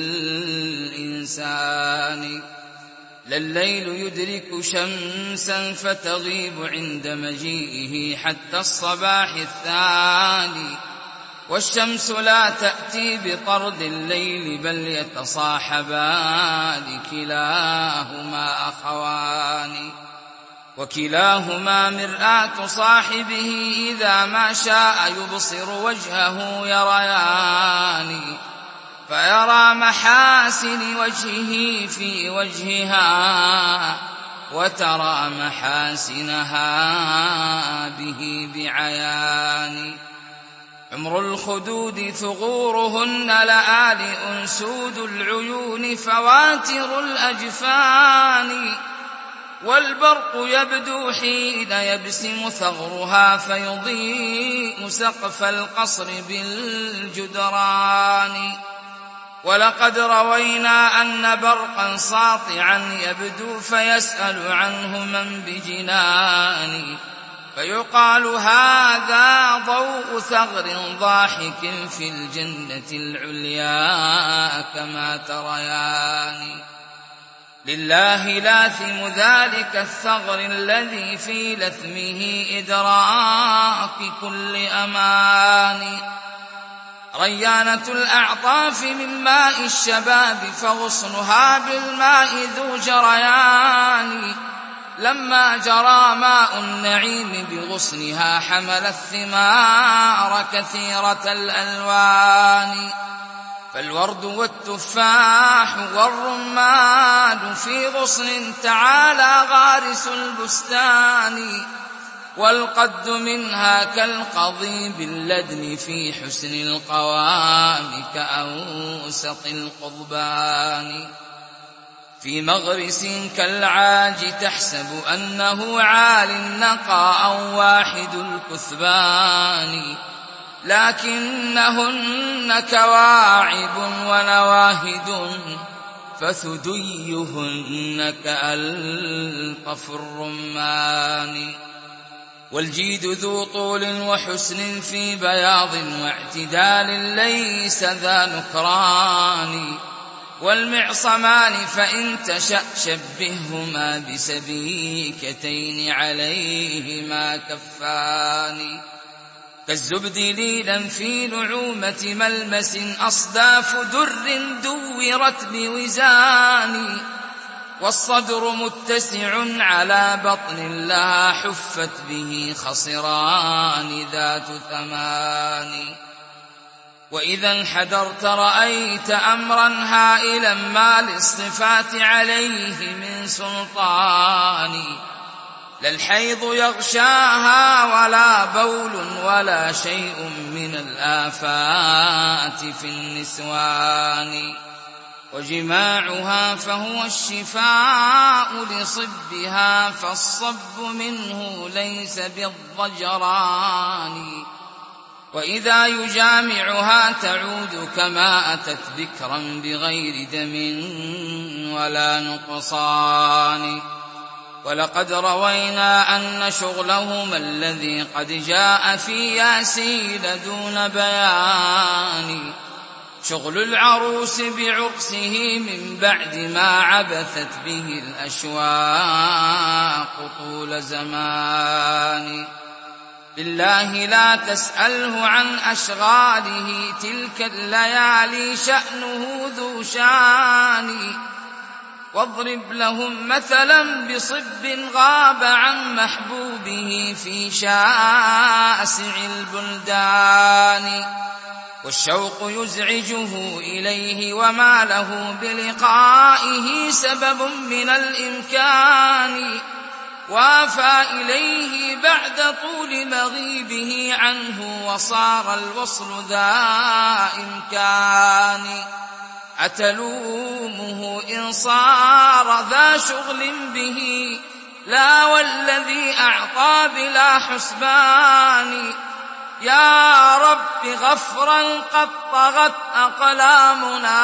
الإنسان. لا الليل يدرك شمسا فتغيب عند مجيئه حتى الصباح الثاني. والشمس لا تأتي بطرد الليل بل يتصاحبان كلاهما أخوان. وكلاهما مرآة صاحبه إذا ما شاء يبصر وجهه يريان. فيرى محاسن وجهه في وجهها وترى محاسنها به بعيان. عمر الخدود ثغورهن لآلئ سود العيون فواتر الأجفان. والبرق يبدو حين يبسم ثغرها فيضيء سقف القصر بالجدران. ولقد روينا أن برقا ساطعا يبدو فيسأل عنه من بجنان. فيقال هذا ضوء ثغر ضاحك في الجنة العليا كما تريان. لله لاثم ذلك الثغر الذي في لثمه إدراك كل أمان. ريانة الأعطاف من ماء الشباب فغصنها بالماء ذو جريان. لما جرى ماء النعيم بغصنها حمل الثمار كثيرة الألوان. فالورد والتفاح والرمان في غصن تعالى غارس البستان. والقد منها كالقضيب اللدن في حسن القوام كأوسط القضبان. في مغرس كالعاج تحسب أنه عال النقى أو واحد الكثبان. لكنهن كواعب ونواهد فثديهن كألطف الرمان. والجيد ذو طول وحسن في بياض واعتدال ليس ذا نكران. والمعصمان فإن تشأ شبههما بسبيكتين عليهما كفان. كالزبد ليلا في نعومة ملمس أصداف در دورت بوزان. والصدر متسع على بطن لها حفت به خصران ذات ثمان. وإذا انحدرت رأيت أمرا هائلا ما للصفات عليه من سلطان. لا الحيض يغشاها ولا بول ولا شيء من الآفات في النسوان. وجماعها فهو الشفاء لصبها فالصب منه ليس بالضجران. وإذا يجامعها تعود كما أتت بكرا بغير دم ولا نقصان. ولقد روينا أن شغلهما الذي قد جاء في ياسين دون بيان. شغل العروس بعرسه من بعد ما عبثت به الأشواق طول زمان. بالله لا تسأله عن أشغاله، تلك الليالي شأنه ذو شان. واضرب لهم مثلا بصب غاب عن محبوبه في شاسع البلدان. والشوق يزعجه إليه وما له بلقائه سبب من الإمكان. وافى إليه بعد طول مغيبه عنه وصار الوصل ذا إمكان. أتلومه إن صار ذا شغل به؟ لا والذي أعطى بلا حسبان. يا رب غفرا قد طغت أقلامنا،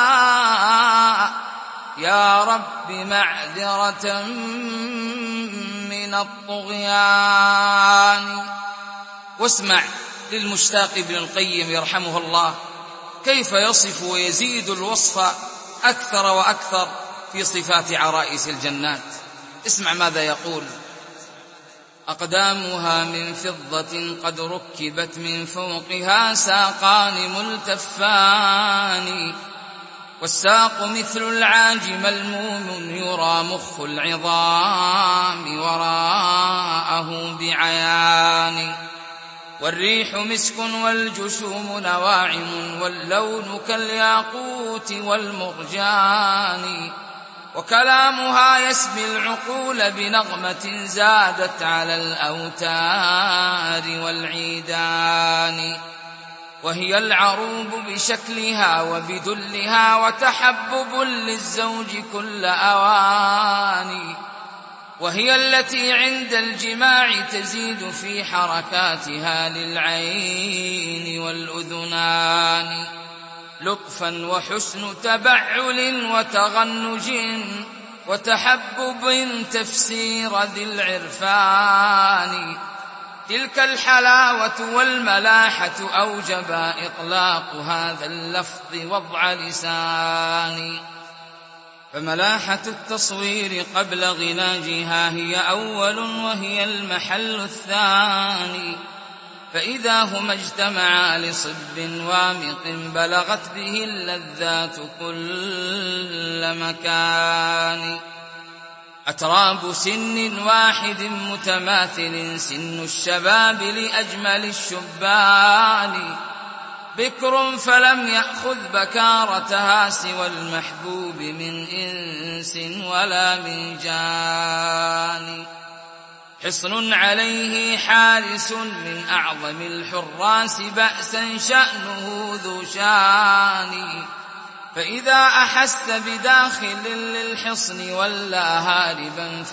يا رب معذرة من الطغيان. واسمع للمشتاق ابن القيم يرحمه الله كيف يصف ويزيد الوصف أكثر وأكثر في صفات عرائس الجنات. اسمع ماذا يقول: أقدامها من فضة قد ركبت من فوقها ساقان ملتفان. والساق مثل العاج ملموم يرى مخ العظام وراءه بعيان. والريح مسك والجسوم نواعم واللون كالياقوت والمرجان. وكلامها يسبي العقول بنغمة زادت على الأوتار والعيدان. وهي العروب بشكلها وبذلها وتحبب للزوج كل أوان. وهي التي عند الجماع تزيد في حركاتها للعين والأذنان لطفا وحسن تبعل وتغنج وتحبب تفسير ذي العرفان. تلك الحلاوة والملاحة أوجب إطلاق هذا اللفظ وضع لسان. فملاحة التصوير قبل غناجها هي أول وهي المحل الثاني. فإذا هما اجتمعا لصب وامق بلغت به اللذات كل مكان. أتراب سن واحد متماثل سن الشباب لأجمل الشبان. بكر فلم يأخذ بكارتها سوى المحبوب من إنس ولا من جان. حصن عليه حارس من أعظم الحراس بأسا شأنه ذو شان. فإذا أحس بداخل للحصن ولا هاربا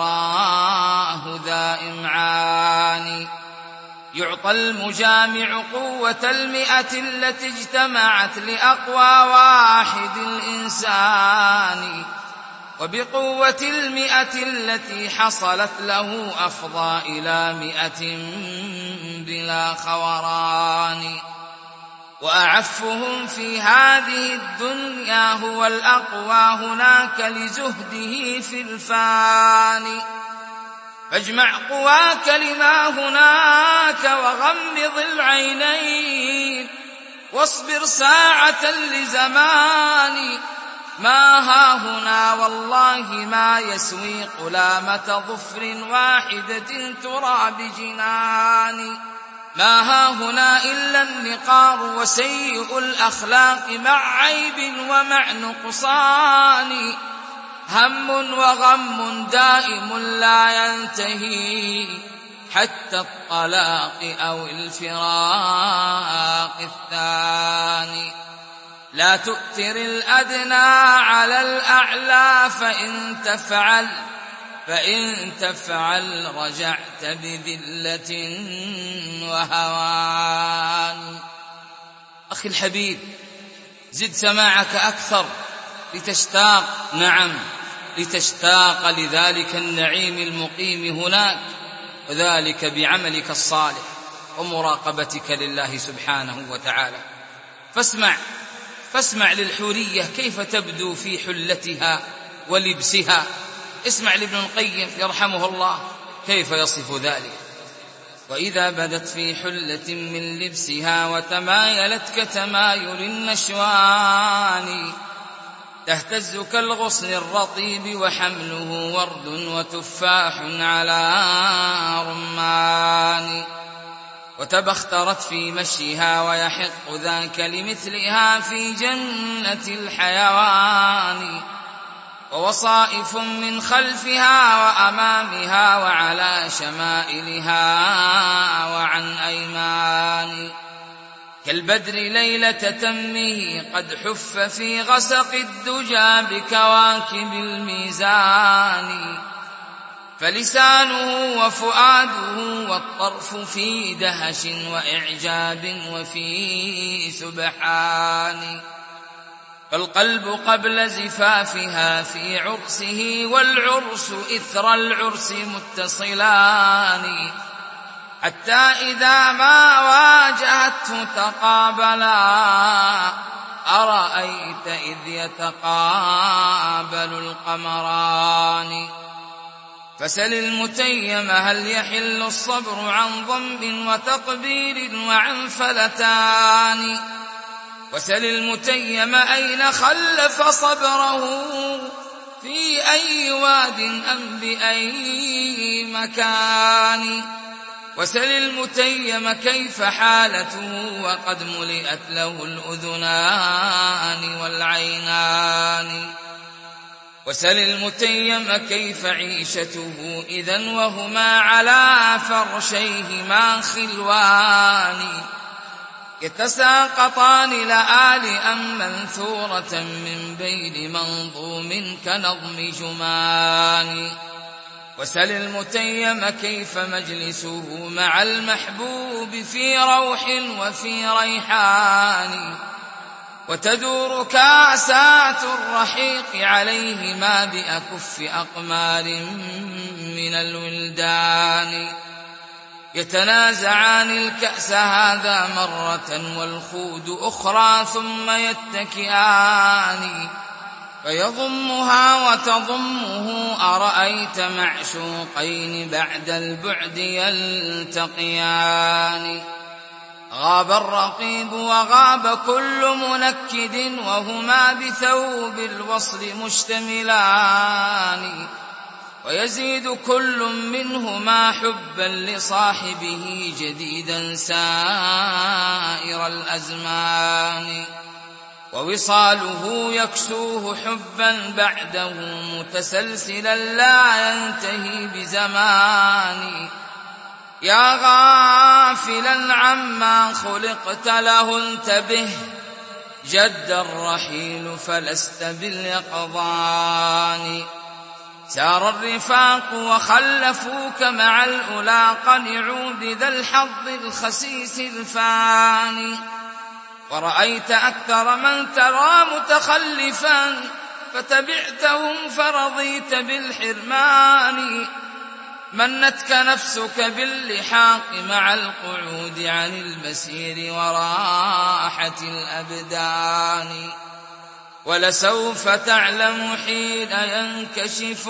فتراه ذا إمعان. يعطى المجامع قوة المئة التي اجتمعت لأقوى واحد الإنسان. وبقوة المئة التي حصلت له أفضى إلى مئة بلا خوران. وأعفهم في هذه الدنيا هو الأقوى هناك لزهده في الفاني. فاجمع قواك لما هناك وغمض العينين واصبر ساعة لزمان. ما ها هنا والله ما يسوي قلامة ظفر واحدة ترى بجنان. ما ها هنا إلا النقار وسيء الأخلاق مع عيب ومع نقصان. هم وغم دائم لا ينتهي حتى الطلاق أو الفراق الثاني. لا تؤثر الأدنى على الأعلى فإن تفعل فإن تفعل رجعت بذلة وهوان. أخي الحبيب زد سماعك أكثر لتشتاق، نعم لتشتاق لذلك النعيم المقيم هناك، وذلك بعملك الصالح ومراقبتك لله سبحانه وتعالى. فاسمع فاسمع للحورية كيف تبدو في حلتها ولبسها. اسمع لابن القيم يرحمه الله كيف يصف ذلك: وإذا بدت في حلة من لبسها وتمايلت كتمايل النشوان، تهتز كالغصن الرطيب وحمله ورد وتفاح على رمان، وتبخترت في مشيها ويحق ذاك لمثلها في جنة الحيوان، ووصائف من خلفها وأمامها وعلى شمائلها وعن أيمان، كالبدر ليلة تمه قد حف في غسق الدجى بكواكب الميزان، فلسانه وفؤاده والطرف في دهش وإعجاب وفي سبحان، فالقلب قبل زفافها في عرسه والعرس إثر العرس متصلان، حتى إذا ما واجهته تقابلا أرأيت إذ يتقابل القمران. فسل المتيم هل يحل الصبر عن ضم وتقبيل وعن فلتان، وسل المتيم أين خلف صبره في أي واد أم بأي مكان، وسل المتيم كيف حالته وقد ملئت له الأذنان والعينان، وسل المتيم كيف عيشته إذن وهما على فرشيهما خلوان، يتساقطان لآلئا منثورة من بين منظوم كنظم جمان، وسل المتيم كيف مجلسه مع المحبوب في روح وفي ريحان، وتدور كاسات الرحيق عليهما بأكف أقمار من الولدان، يتنازعان الكأس هذا مرة والخود أخرى ثم يتكئان، فيضمها وتضمه أرأيت معشوقين بعد البعد يلتقيان، غاب الرقيب وغاب كل منكد وهما بثوب الوصل مشتملان، ويزيد كل منهما حبا لصاحبه جديدا سائر الأزمان، ووصاله يكسوه حبا بعده متسلسلا لا ينتهي بزمان، يا غافلا عما خلقت له انتبه، جد الرحيل فلست باليقظان، سار الرفاق وخلفوك مع الأولى قنعوا بذا الحظ الخسيس الفاني، ورأيت أكثر من ترى متخلفا فتبعتهم فرضيت بالحرمان، منتك نفسك باللحاق مع القعود عن المسير وراحة الأبدان، ولسوف تعلم حين ينكشف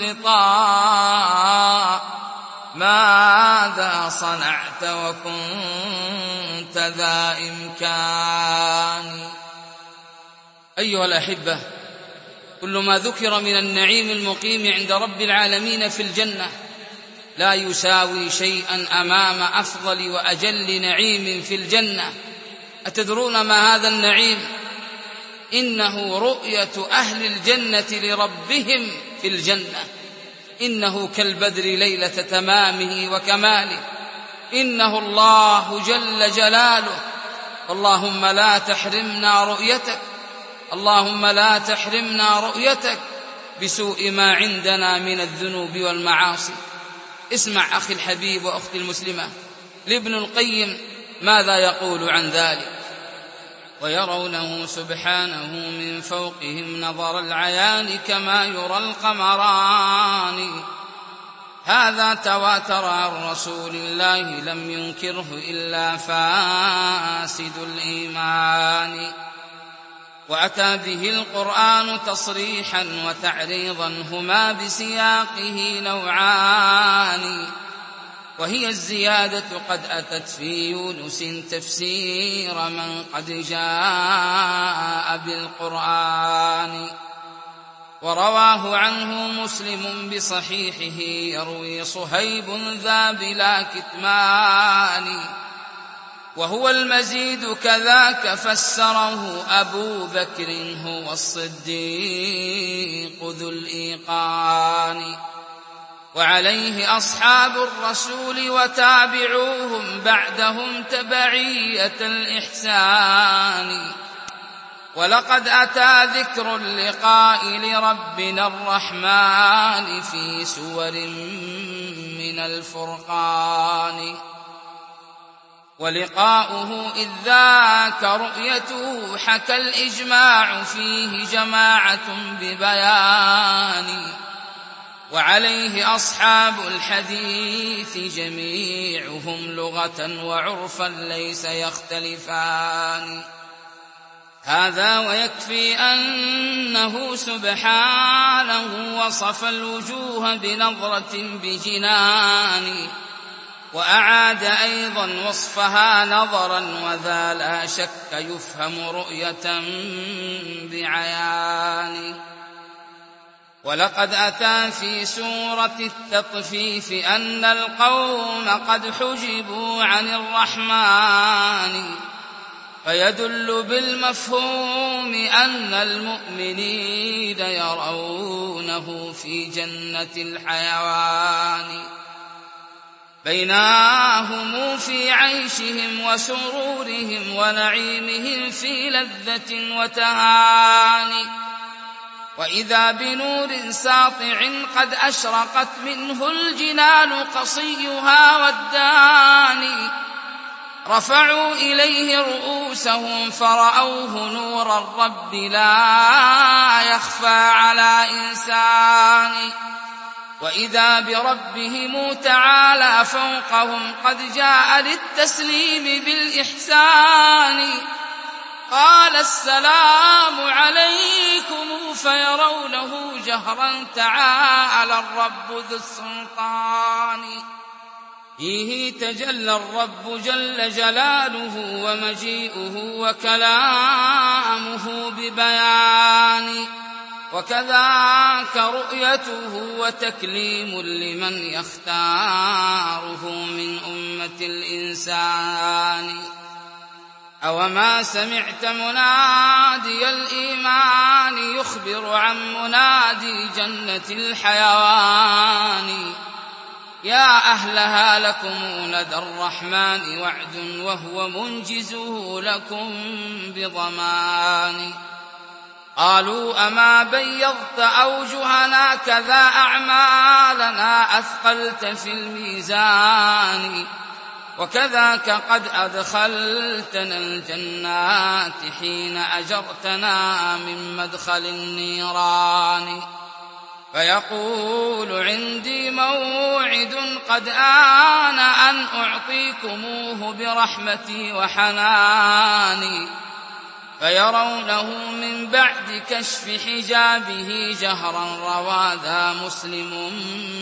الغطاء ماذا صنعت وكنت ذا إمكان. أيها الأحبة، كل ما ذكر من النعيم المقيم عند رب العالمين في الجنة لا يساوي شيئا أمام أفضل وأجل نعيم في الجنة. أتدرون ما هذا النعيم؟ إنه رؤية أهل الجنة لربهم في الجنة، إنه كالبدر ليلة تمامه وكماله، إنه الله جل جلاله. اللهم لا تحرمنا رؤيتك، اللهم لا تحرمنا رؤيتك بسوء ما عندنا من الذنوب والمعاصي. اسمع أخي الحبيب وأختي المسلمة لابن القيم ماذا يقول عن ذلك: ويرونه سبحانه من فوقهم نظر العيان كما يرى القمران، هذا تواتر عن رسول الله لم ينكره إلا فاسد الإيمان. وأتى به القرآن تصريحا وتعريضا، هما بسياقه نوعان، وهي الزيادة قد أتت في يونس تفسير من قد جاء بالقرآن. ورواه عنه مسلم بصحيحه يروي صهيب ذا بلا كتمان، وهو المزيد كذاك فسره أبو بكر هو الصديق ذو الإيقان. وعليه أصحاب الرسول وتابعوهم بعدهم تبعية الإحسان. ولقد أتى ذكر اللقاء لربنا الرحمن في سور من الفرقان. ولقاؤه إذ ذاك رؤيته حكى الإجماع فيه جماعة ببيان. وعليه أصحاب الحديث جميعهم لغة وعرفا ليس يختلفان. هذا ويكفي أنه سبحانه وصف الوجوه بنظرة بجنان، وأعاد أيضا وصفها نظرا، وذا لا شك يفهم رؤية بعيان. ولقد أتى في سورة التطفيف أن القوم قد حجبوا عن الرحمن، فيدل بالمفهوم أن المؤمنين يرونه في جنة الحيوان، بينهم في عيشهم وسرورهم ونعيمهم في لذة وتهاني. وإذا بنور ساطع قد أشرقت منه الجنان قصيها والداني، رفعوا إليه رؤوسهم فرأوه نور الرب لا يخفى على إنسان. وإذا بربهم تعالى فوقهم قد جاء للتسليم بالإحسان، قال السلام عليكم فيرونه جهرا تعالى الرب ذو السلطان. فيه تجلى الرب جل جلاله ومجيئه وكلامه ببيان، وكذاك رؤيته وتكليم لمن يختاره من أمة الإنسان. أوما سمعت منادي الإيمان يخبر عن منادي جنة الحيوان، يا أهلها لكم ندى الرحمن وعد وهو منجزه لكم بضمان. قالوا أما بيضت أوجهنا كذا أعمالنا أثقلت في الميزان، وكذاك قد أدخلتنا الجنات حين أجرتنا من مدخل النيران. فيقول عندي موعد قد آن أن أعطيكموه برحمتي وحناني، فيرونه من بعد كشف حجابه جهرا، روى ذا مسلم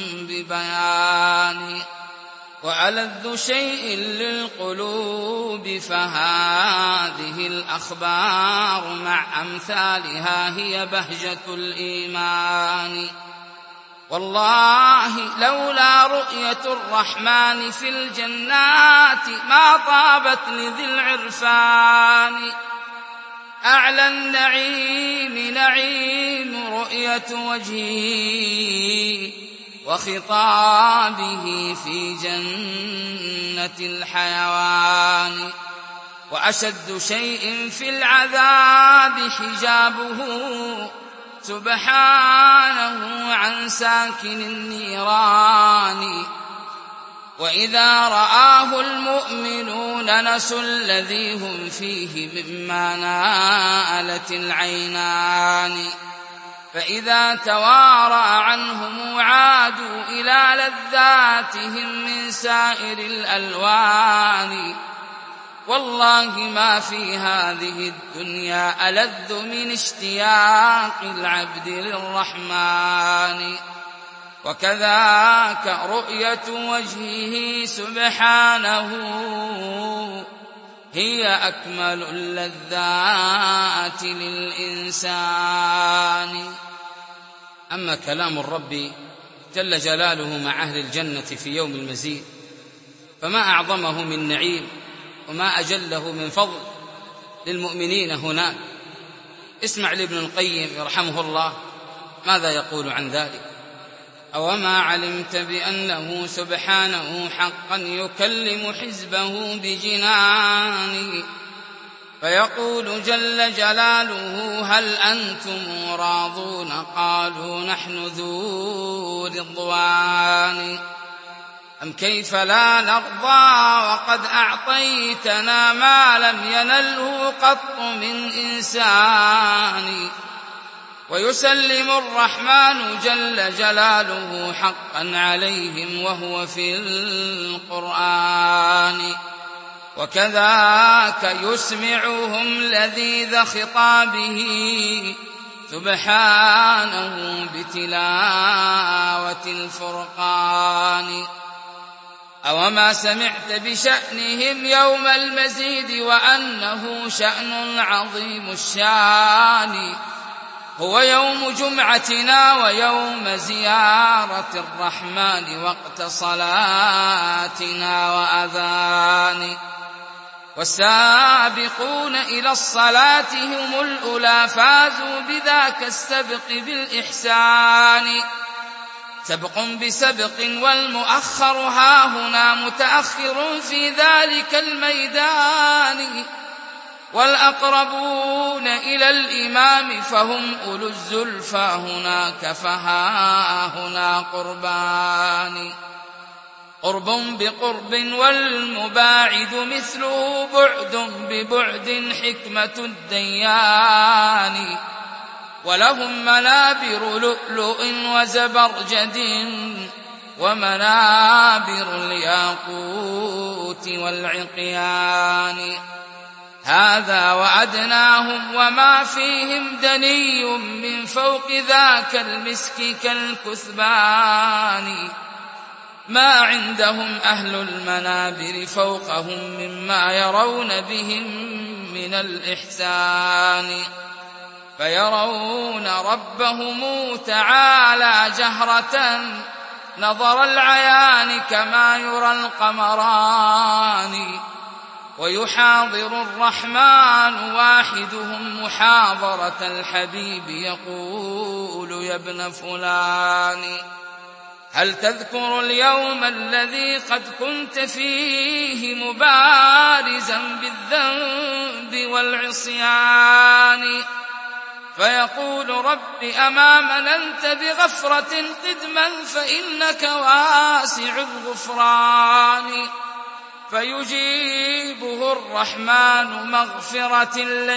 ببيان. وألذ شيء للقلوب فهذه الأخبار مع أمثالها هي بهجة الإيمان. والله لولا رؤية الرحمن في الجنات ما طابت لذي العرفان. أعلى النعيم نعيم رؤية وجهه وخطابه في جنة الحيوان. وأشد شيء في العذاب حجابه سبحانه عن ساكن النيران. وإذا رآه المؤمنون نسوا الذي هم فيه مما نالت العينان، فإذا توارى عنهم عادوا إلى لذاتهم من سائر الألوان. والله ما في هذه الدنيا ألذ من اشتياق العبد للرحمن، وكذاك رؤية وجهه سبحانه هي أكمل اللذات للإنسان. أما كلام الرب جل جلاله مع أهل الجنة في يوم المزيد فما أعظمه من نعيم وما أجله من فضل للمؤمنين هناك. اسمع لابن القيم يرحمه الله ماذا يقول عن ذلك: أوما علمت بأنه سبحانه حقا يكلم حزبه بجنان، فيقول جل جلاله هل أنتم راضون؟ قالوا نحن ذو رضوان. أم كيف لا نرضى وقد أعطيتنا ما لم ينله قط من إنسان، ويسلم الرحمن جل جلاله حقا عليهم وهو في القرآن، وكذاك يسمعهم لذيذ خطابه سبحانه بتلاوة الفرقان. أوما سمعت بشأنهم يوم المزيد وأنه شأن عظيم الشان، هو يوم جمعتنا ويوم زيارة الرحمن وقت صلاتنا وأذان. والسابقون إلى الصلاة هم الأولى فازوا بذاك السبق بالإحسان، سبق بسبق والمؤخر هاهنا متأخر في ذلك الميدان، والأقربون إلى الإمام فهم أولو الزلفى هناك فهاهنا قربان. قرب بقرب والمباعد مثله بعد ببعد حكمة الديان، ولهم منابر لؤلؤ وزبرجد ومنابر الياقوت والعقيان. هذا وأدناهم وما فيهم دني من فوق ذاك المسك كالكثبان، ما عندهم أهل المنابر فوقهم مما يرون بهم من الإحسان، فيرون ربهم تعالى جهرة نظر العيان كما يرى القمران، ويحاضر الرحمن واحدهم محاضرة الحبيب يقول يا ابن فلان هل تذكر اليوم الذي قد كنت فيه مبارزا بالذنب والعصيان؟ فيقول رب أما مننت بغفرة قدما فإنك واسع الغفران، فيجيبه الرحمن مغفرة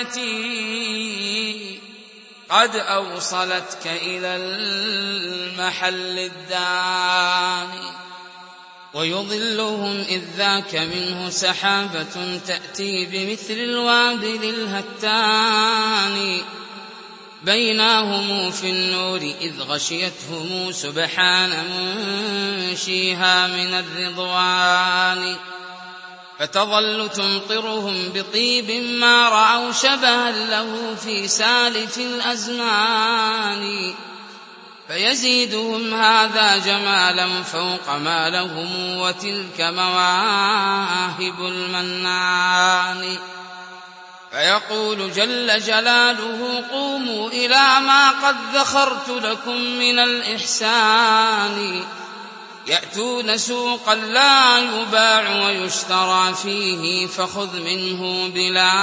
التي قد أوصلتك إلى المحل الداني. ويظلهم إذ ذاك منه سحابة تأتي بمثل الوابل الهتان، بيناهم في النور إذ غشيتهم سبحان منشيها من الرضوان، فتظل تمطرهم بطيب ما رأوا شبها له في سالف الأزمان، فيزيدهم هذا جمالا فوق ما لهم وتلك مواهب المنان. فيقول جل جلاله قوموا إلى ما قد ذخرت لكم من الإحسان، يأتون سوقا لا يباع ويشترى فيه فخذ منه بلا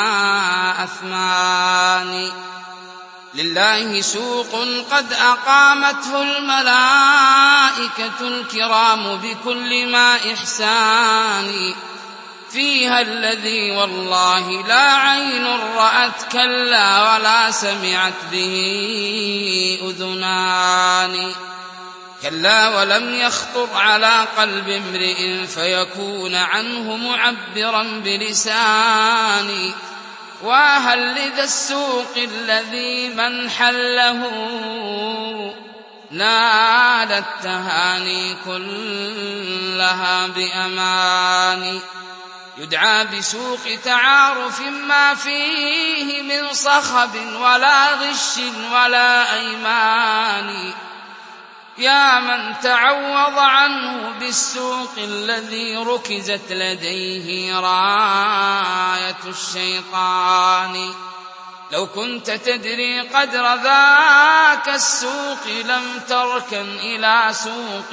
أثمان. لله سوق قد أقامته الملائكة الكرام بكل ما إحسان، فيها الذي والله لا عين رأت كلا ولا سمعت به أذنان. كلا ولم يخطر على قلب امرئ فيكون عنه معبرا بلساني. وهل لذا السوق الذي من حله نال التهاني كلها بأماني. يدعى بسوق تعارف ما فيه من صخب ولا غش ولا أيمان. يا من تعوض عنه بالسوق الذي ركزت لديه راية الشيطان. لو كنت تدري قدر ذاك السوق لم تركن إلى سوق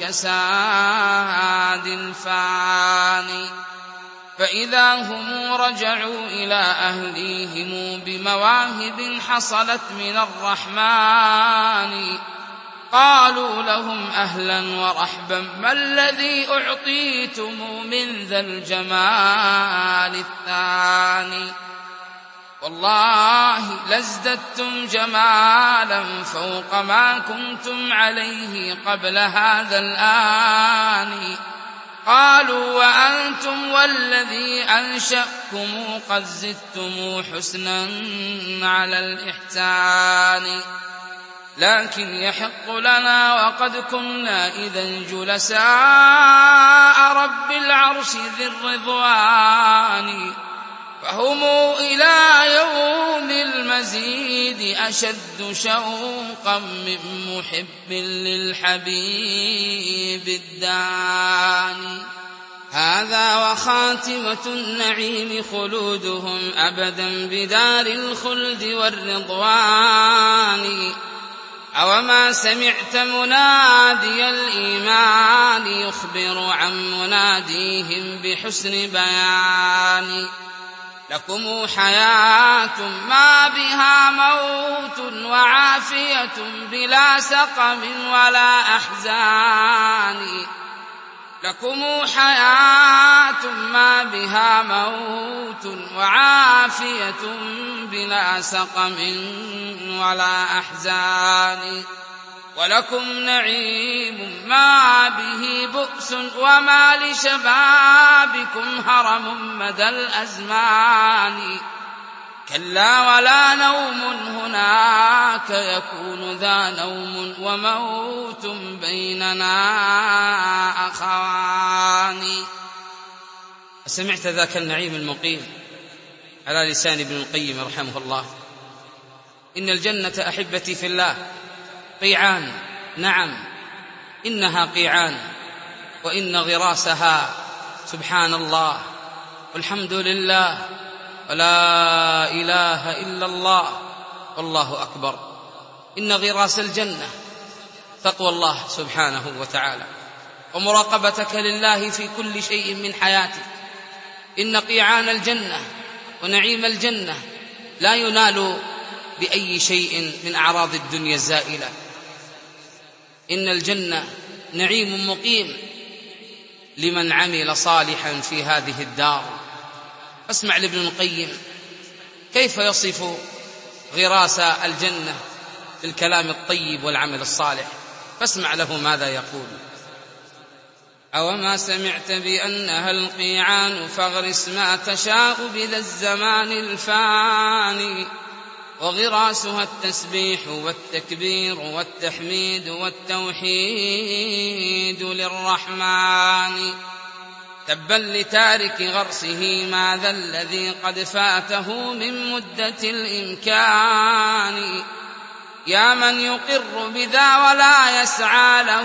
الكساد الفاني. فإذا هم رجعوا إلى أهليهم بمواهب حصلت من الرحمن قالوا لهم أهلا ورحبا ما الذي أعطيتم من ذا الجمال الثاني. والله لازددتم جمالا فوق ما كنتم عليه قبل هذا الآن. قالوا وأنتم والذي أنشأكم قد زدتم حسنا على الإحسان. لكن يحق لنا وقد كنا إذا جلساء رب العرش ذي الرضوان. فهم إلى يوم المزيد أشد شوقا من محب للحبيب الداني. هذا وخاتمة النعيم خلودهم أبدا بدار الخلد والرضوان. أوما سمعت منادي الإيمان يخبر عن مناديهم بحسن بيان. لكم حياة ما بها موت وعافية بلا سقم ولا أحزان. لكم حياة ما بها موت وعافية بلا سقم ولا أحزان. ولكم نعيم ما به بؤس وما لشبابكم هرم مدى الأزمان. كلا ولا نوم هناك يكون ذا نوم وموت بيننا أخوان. سمعت ذاك النعيم المقيم على لسان ابن القيم رحمه الله. إن الجنة أحبتي في الله قيعان. نعم إنها قيعان وإن غراسها سبحان الله والحمد لله ولا إله إلا الله والله أكبر. إن غراس الجنة تقوى الله سبحانه وتعالى ومراقبتك لله في كل شيء من حياتك. إن قيعان الجنة ونعيم الجنة لا ينال بأي شيء من أعراض الدنيا الزائلة. إن الجنة نعيم مقيم لمن عمل صالحا في هذه الدار. اسمع لابن القيم كيف يصف غراس الجنة بالكلام الطيب والعمل الصالح، فاسمع له ماذا يقول. أوما سمعت بأنها القيعان فاغرس ما تشاء بذا الزمان الفاني. وغراسها التسبيح والتكبير والتحميد والتوحيد للرحمن. تبا لتارك غرسه ماذا الذي قد فاته من مدة الإمكان. يا من يقر بذا ولا يسعى له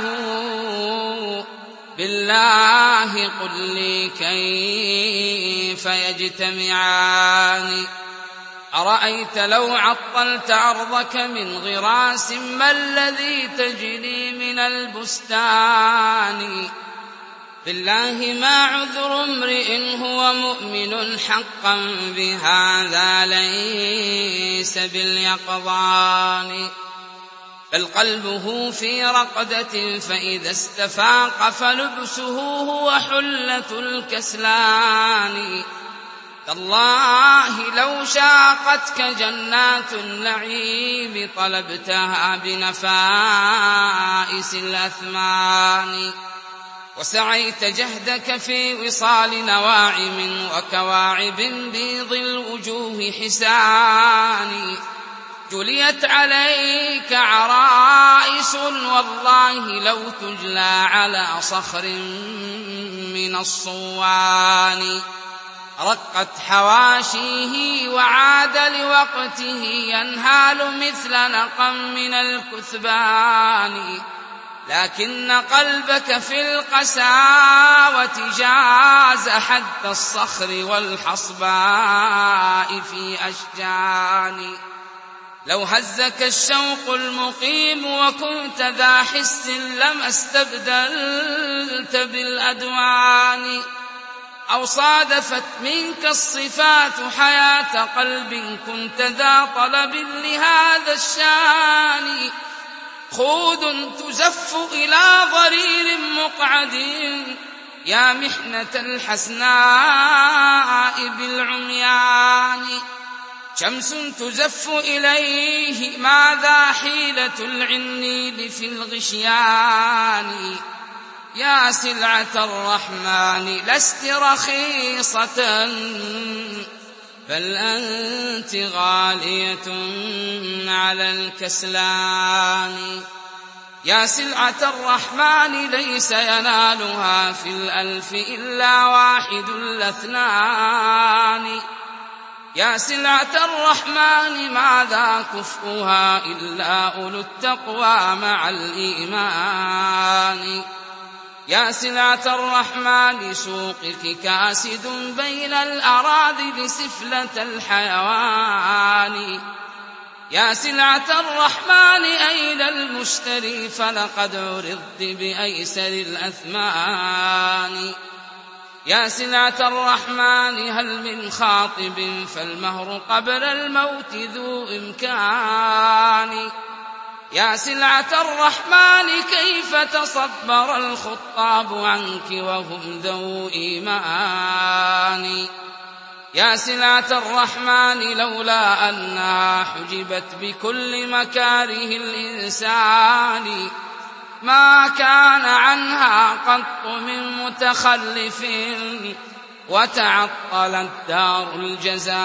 بالله قل لي كيف يجتمعان. أرأيت لو عطلت أرضك من غراس ما الذي تجني من البستان. بالله ما عذر امرئ هو مؤمن حقا بهذا ليس باليقظان. بل قلبه في رقدة فإذا استفاق فلبسه هو حلة الكسلان. تالله لو شاقتك جنات النعيم طلبتها بنفائس الأثمان، وسعيت جهدك في وصال نواعم وكواعب بيض الوجوه حسان. جليت عليك عرائس والله لو تجلى على صخر من الصوان. رقت حواشيه وعاد لوقته ينهال مثل نقم من الكثبان، لكن قلبك في القساوة جاز حد الصخر والحصباء في أشجان. لو هزك الشوق المقيم وكنت ذا حس لما استبدلت بالأدوان، أو صادفت منك الصفات حياة قلب كنت ذا طلب لهذا الشان. خود تزف إلى ضرير مقعد يا محنة الحسناء بالعميان. شمس تزف إليه ماذا حيلة العنيل في الغشيان. يا سلعة الرحمن لست رخيصة بل أنت غالية على الكسلان. يا سلعة الرحمن ليس ينالها في الألف إلا واحد الاثنان. يا سلعة الرحمن ماذا كفؤها إلا أولو التقوى مع الإيمان. يا سلعة الرحمن سوقك كاسد بين الأراذل سفلة الحيوان. يا سلعة الرحمن أين المشتري فلقد عرضت بأيسر الأثمان. يا سلعة الرحمن هل من خاطب فالمهر قبل الموت ذو إمكان. يا سلعة الرحمن كيف تصبر الخطاب عنك وهم ذو إيمان. يا سلعة الرحمن لولا أنها حجبت بكل مكاره الإنسان ما كان عنها قط من متخلف وتعطلت دار الجزاء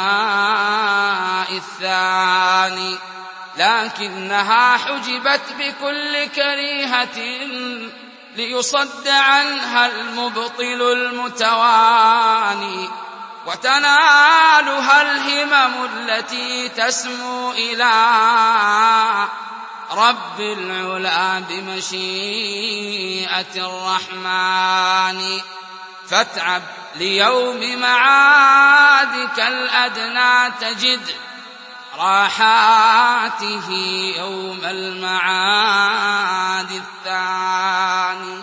الثاني. لكنها حجبت بكل كريهة ليصد عنها المبطل المتواني، وتنالها الهمم التي تسمو إلى رب العلا بمشيئة الرحمن. فاتعب ليوم معادك الأدنى تجد راحاته يوم المعاد الثاني.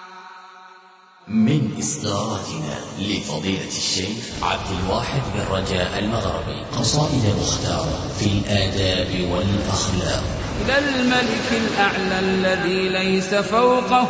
من إصداراتنا لفضيلة الشيخ عبد الواحد بن رجاء المغربي قصائد مختارة في الآداب والأخلاق. إلى الملك الأعلى الذي ليس فوقه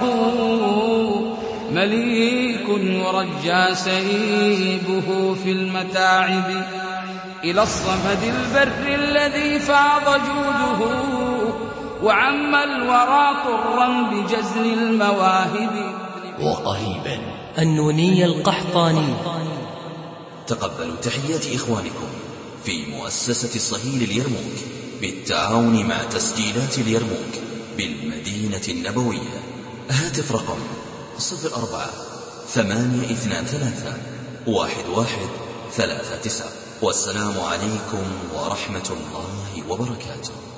مليك يرجى سيبه في المتاعب، إلى الصمد البر الذي فاض جوده وعم الورى طرا بجزل المواهب. وقريبا النوني القحطاني. تقبلوا تحيات إخوانكم في مؤسسة الصهيل اليرموك بالتعاون مع تسجيلات اليرموك بالمدينة النبوية. هاتف رقم صفر أربعة ثمانية اثنان ثلاثة واحد واحد ثلاثة تسعة. والسلام عليكم ورحمة الله وبركاته.